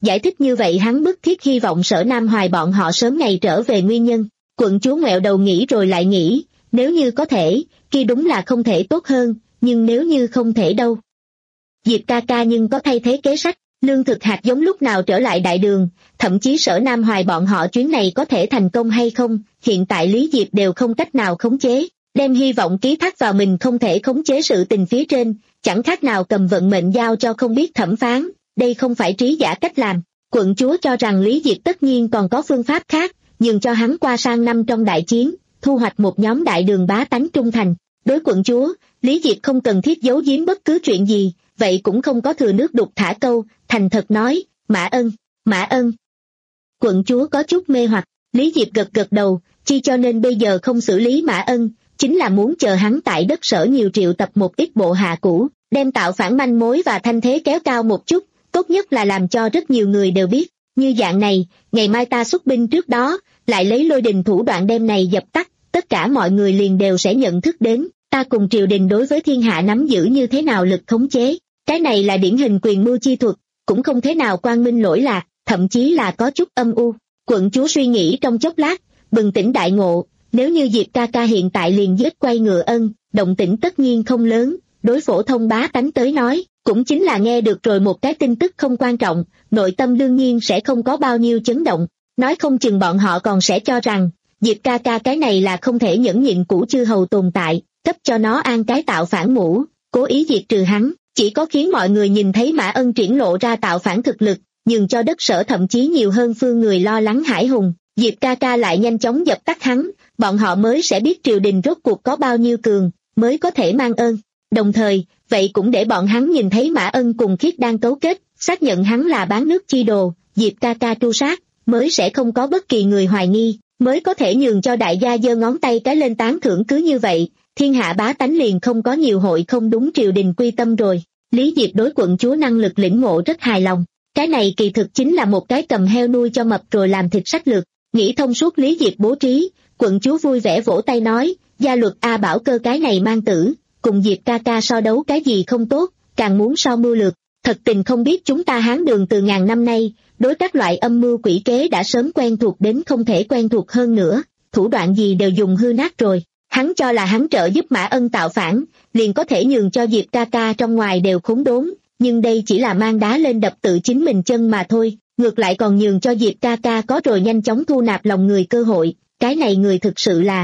Giải thích như vậy hắn bức thiết hy vọng Sở Nam Hoài bọn họ sớm ngày trở về nguyên nhân. Quận chúa ngoẹo đầu nghĩ rồi lại nghĩ, nếu như có thể, kia đúng là không thể tốt hơn, nhưng nếu như không thể đâu. Diệp ca ca nhưng có thay thế kế sách, lương thực hạt giống lúc nào trở lại đại đường, thậm chí Sở Nam Hoài bọn họ chuyến này có thể thành công hay không, hiện tại Lý Diệp đều không cách nào khống chế, đem hy vọng ký thác vào mình không thể khống chế sự tình phía trên, chẳng khác nào cầm vận mệnh giao cho không biết thẩm phán, đây không phải trí giả cách làm. Quận chúa cho rằng Lý Diệp tất nhiên còn có phương pháp khác, nhường cho hắn qua sang năm trong đại chiến, thu hoạch một nhóm đại đường bá tánh trung thành. Đối quận chúa, Lý Diệp không cần thiết giấu giếm bất cứ chuyện gì, vậy cũng không có thừa nước đục thả câu, thành thật nói, Mã Ân, Mã Ân. Quận chúa có chút mê hoặc, Lý Diệp gật gật đầu, chi cho nên bây giờ không xử lý Mã Ân, chính là muốn chờ hắn tại đất Sở nhiều triệu tập một ít bộ hạ cũ, đem tạo phản manh mối và thanh thế kéo cao một chút, tốt nhất là làm cho rất nhiều người đều biết, như dạng này, ngày mai ta xuất binh trước đó, lại lấy lôi đình thủ đoạn đem này dập tắt, tất cả mọi người liền đều sẽ nhận thức đến, ta cùng triều đình đối với thiên hạ nắm giữ như thế nào lực khống chế, cái này là điển hình quyền mưu chi thuật, cũng không thế nào quang minh lỗi lạc, thậm chí là có chút âm u. Quận chúa suy nghĩ trong chốc lát, bừng tỉnh đại ngộ, nếu như Diệp ca ca hiện tại liền giết quay ngựa Ân, động tĩnh tất nhiên không lớn, đối phổ thông bá tánh tới nói, cũng chính là nghe được rồi một cái tin tức không quan trọng, nội tâm đương nhiên sẽ không có bao nhiêu chấn động, nói không chừng bọn họ còn sẽ cho rằng, Diệp ca ca cái này là không thể nhẫn nhịn cũ chư hầu tồn tại, cấp cho nó an cái tạo phản mũ, cố ý diệt trừ hắn, chỉ có khiến mọi người nhìn thấy Mã Ân triển lộ ra tạo phản thực lực, nhường cho đất Sở thậm chí nhiều hơn phương người lo lắng hải hùng, Diệp ca ca lại nhanh chóng dập tắt hắn, bọn họ mới sẽ biết triều đình rốt cuộc có bao nhiêu cường, mới có thể mang ơn. Đồng thời, vậy cũng để bọn hắn nhìn thấy Mã Ân cùng Khiết đang cấu kết, xác nhận hắn là bán nước chi đồ, Diệp ca ca tru sát, mới sẽ không có bất kỳ người hoài nghi, mới có thể nhường cho đại gia giơ ngón tay cái lên tán thưởng cứ như vậy, thiên hạ bá tánh liền không có nhiều hội không đúng triều đình quy tâm rồi. Lý Diệp đối quận chúa năng lực lĩnh ngộ rất hài lòng, cái này kỳ thực chính là một cái cầm heo nuôi cho mập rồi làm thịt sách lược, nghĩ thông suốt Lý Diệp bố trí, quận chúa vui vẻ vỗ tay nói, gia luật A Bảo Cơ cái này mang tử, cùng Diệp ca ca so đấu cái gì không tốt, càng muốn so mưu lược, thật tình không biết chúng ta Hán Đường từ ngàn năm nay, đối các loại âm mưu quỷ kế đã sớm quen thuộc đến không thể quen thuộc hơn nữa, thủ đoạn gì đều dùng hư nát rồi. Hắn cho là hắn trợ giúp Mã Ân tạo phản, liền có thể nhường cho Diệp ca ca trong ngoài đều khốn đốn, nhưng đây chỉ là mang đá lên đập tự chính mình chân mà thôi, ngược lại còn nhường cho Diệp ca ca có rồi nhanh chóng thu nạp lòng người cơ hội, cái này người thực sự là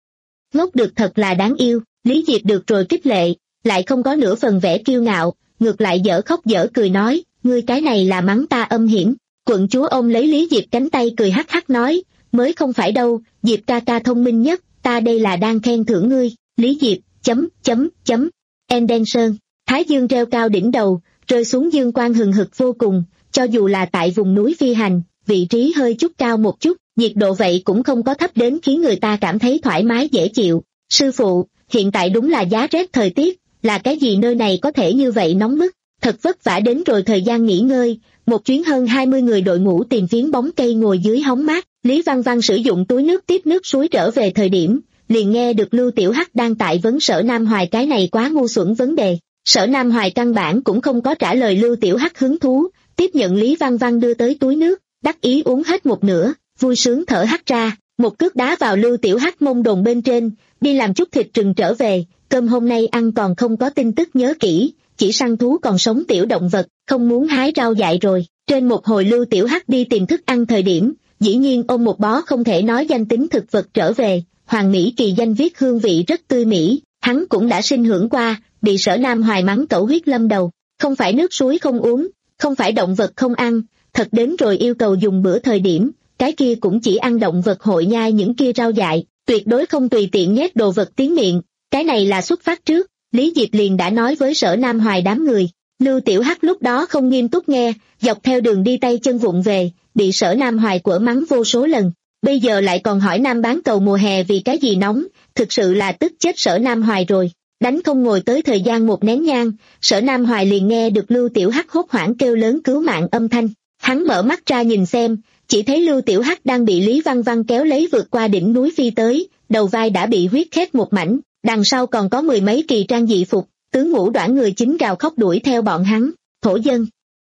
ngốc được thật là đáng yêu. Lý Diệp được rồi khích lệ, lại không có nửa phần vẻ kiêu ngạo, ngược lại dở khóc dở cười nói, ngươi cái này là mắng ta âm hiểm. Quận chúa ôm lấy Lý Diệp cánh tay cười hắc hắc nói, mới không phải đâu, Diệp ca ca thông minh nhất, ta đây là đang khen thưởng ngươi. Lý Diệp, chấm, chấm, chấm, en đen sơn, thái dương treo cao đỉnh đầu, rơi xuống dương quang hừng hực vô cùng, cho dù là tại vùng núi phi hành, vị trí hơi chút cao một chút, nhiệt độ vậy cũng không có thấp đến khiến người ta cảm thấy thoải mái dễ chịu. Sư phụ, hiện tại đúng là giá rét thời tiết, là cái gì nơi này có thể như vậy nóng bức, thật vất vả đến rồi thời gian nghỉ ngơi, một chuyến hơn hai mươi người đội ngũ tìm phiến bóng cây ngồi dưới hóng mát, Lý Văn Văn sử dụng túi nước tiếp nước suối trở về thời điểm, liền nghe được Lưu Tiểu Hắc đang tại vấn Sở Nam Hoài cái này quá ngu xuẩn vấn đề. Sở Nam Hoài căn bản cũng không có trả lời Lưu Tiểu Hắc hứng thú, tiếp nhận Lý Văn Văn đưa tới túi nước, đắc ý uống hết một nửa, vui sướng thở hắt ra, một cước đá vào Lưu Tiểu Hắc mông đồn bên trên, đi làm chút thịt rừng trở về, cơm hôm nay ăn còn không có tin tức nhớ kỹ, chỉ săn thú còn sống tiểu động vật, không muốn hái rau dại rồi. Trên một hồi Lưu Tiểu Hắc đi tìm thức ăn thời điểm, dĩ nhiên ôm một bó không thể nói danh tính thực vật trở về, Hoàng Mỹ Kỳ danh viết hương vị rất tươi mỹ, hắn cũng đã sinh hưởng qua, bị Sở Nam Hoài mắng cẩu huyết lâm đầu, không phải nước suối không uống, không phải động vật không ăn, thật đến rồi yêu cầu dùng bữa thời điểm, cái kia cũng chỉ ăn động vật hội nhai những kia rau dại, tuyệt đối không tùy tiện nhét đồ vật tiến miệng, cái này là xuất phát trước, Lý Diệp liền đã nói với Sở Nam Hoài đám người. Lưu Tiểu Hắc lúc đó không nghiêm túc nghe, dọc theo đường đi tay chân vụng về, bị Sở Nam Hoài quở mắng vô số lần, bây giờ lại còn hỏi Nam bán cầu mùa hè vì cái gì nóng, thực sự là tức chết Sở Nam Hoài rồi. Đánh không ngồi tới thời gian một nén nhang, Sở Nam Hoài liền nghe được Lưu Tiểu Hắc hốt hoảng kêu lớn cứu mạng âm thanh, hắn mở mắt ra nhìn xem, chỉ thấy Lưu Tiểu Hắc đang bị Lý Văn Văn kéo lấy vượt qua đỉnh núi phi tới, đầu vai đã bị huyết khét một mảnh, đằng sau còn có mười mấy kỳ trang dị phục, tướng ngũ đoản người chính gào khóc đuổi theo bọn hắn. Thổ dân,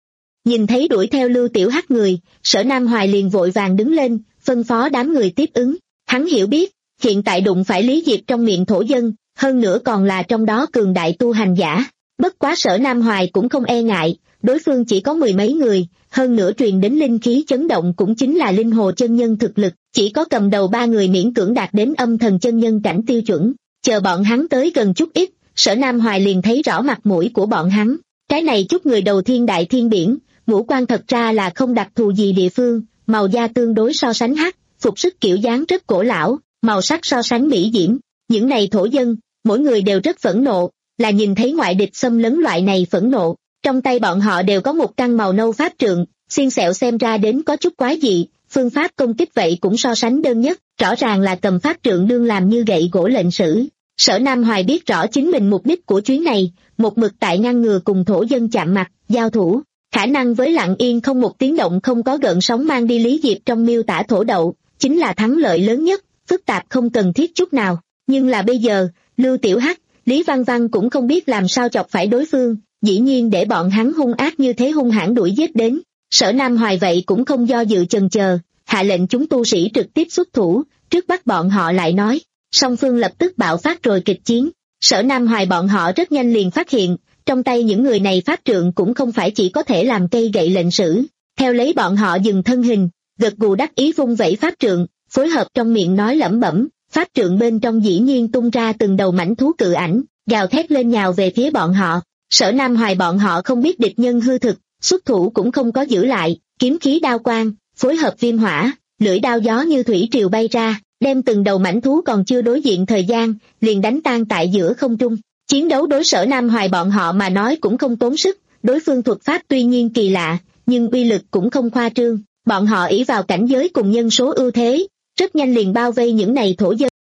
Nhìn thấy đuổi theo Lưu Tiểu Hắc người, Sở Nam Hoài liền vội vàng đứng lên, phân phó đám người tiếp ứng. Hắn hiểu biết, hiện tại đụng phải Lý Diệp trong miệng thổ dân, hơn nữa còn là trong đó cường đại tu hành giả. Bất quá Sở Nam Hoài cũng không e ngại, đối phương chỉ có mười mấy người, hơn nữa truyền đến linh khí chấn động cũng chính là linh hồ chân nhân thực lực, chỉ có cầm đầu ba người miễn cưỡng đạt đến âm thần chân nhân cảnh tiêu chuẩn. Chờ bọn hắn tới gần chút ít, Sở Nam Hoài liền thấy rõ mặt mũi của bọn hắn. Cái này chút người đầu thiên đại thiên biển, ngũ quan thật ra là không đặc thù gì địa phương, màu da tương đối so sánh hắc, phục sức kiểu dáng rất cổ lão, màu sắc so sánh mỹ diễm. Những này thổ dân, mỗi người đều rất phẫn nộ, là nhìn thấy ngoại địch xâm lấn loại này phẫn nộ. Trong tay bọn họ đều có một căn màu nâu pháp trượng, xiên xẹo xem ra đến có chút quái dị, phương pháp công kích vậy cũng so sánh đơn nhất, rõ ràng là cầm pháp trượng đương làm như gậy gỗ lệnh sử. Sở Nam Hoài biết rõ chính mình mục đích của chuyến này, một mực tại ngăn ngừa cùng thổ dân chạm mặt, giao thủ, khả năng với lặng yên không một tiếng động không có gợn sóng mang đi Lý Diệp trong miêu tả thổ đậu, chính là thắng lợi lớn nhất, phức tạp không cần thiết chút nào. Nhưng là bây giờ, Lưu Tiểu Hắc, Lý Văn Văn cũng không biết làm sao chọc phải đối phương, dĩ nhiên để bọn hắn hung ác như thế hung hãn đuổi giết đến. Sở Nam Hoài vậy cũng không do dự chần chờ, hạ lệnh chúng tu sĩ trực tiếp xuất thủ, trước bắt bọn họ lại nói. Song phương lập tức bạo phát rồi kịch chiến. Sở Nam Hoài bọn họ rất nhanh liền phát hiện, trong tay những người này pháp trượng cũng không phải chỉ có thể làm cây gậy lệnh sử. Theo lấy bọn họ dừng thân hình, gật gù đắc ý vung vẩy pháp trượng, phối hợp trong miệng nói lẩm bẩm, pháp trượng bên trong dĩ nhiên tung ra từng đầu mãnh thú cự ảnh, gào thét lên nhào về phía bọn họ. Sở Nam Hoài bọn họ không biết địch nhân hư thực, xuất thủ cũng không có giữ lại, kiếm khí đao quang, phối hợp viêm hỏa, lưỡi đao gió như thủy triều bay ra, đem từng đầu mãnh thú còn chưa đối diện thời gian, liền đánh tan tại giữa không trung. Chiến đấu đối Sở Nam Hoài bọn họ mà nói cũng không tốn sức, đối phương thuật pháp tuy nhiên kỳ lạ, nhưng uy lực cũng không khoa trương, bọn họ ỷ vào cảnh giới cùng nhân số ưu thế, rất nhanh liền bao vây những này thổ dân.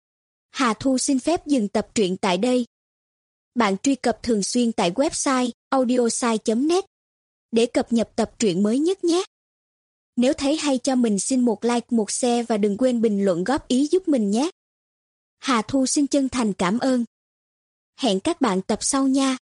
Hà Thu xin phép dừng tập truyện tại đây. Bạn truy cập thường xuyên tại website audiosai chấm net để cập nhật tập truyện mới nhất nhé. Nếu thấy hay cho mình xin một like, một share và đừng quên bình luận góp ý giúp mình nhé. Hà Thu xin chân thành cảm ơn. Hẹn các bạn tập sau nha.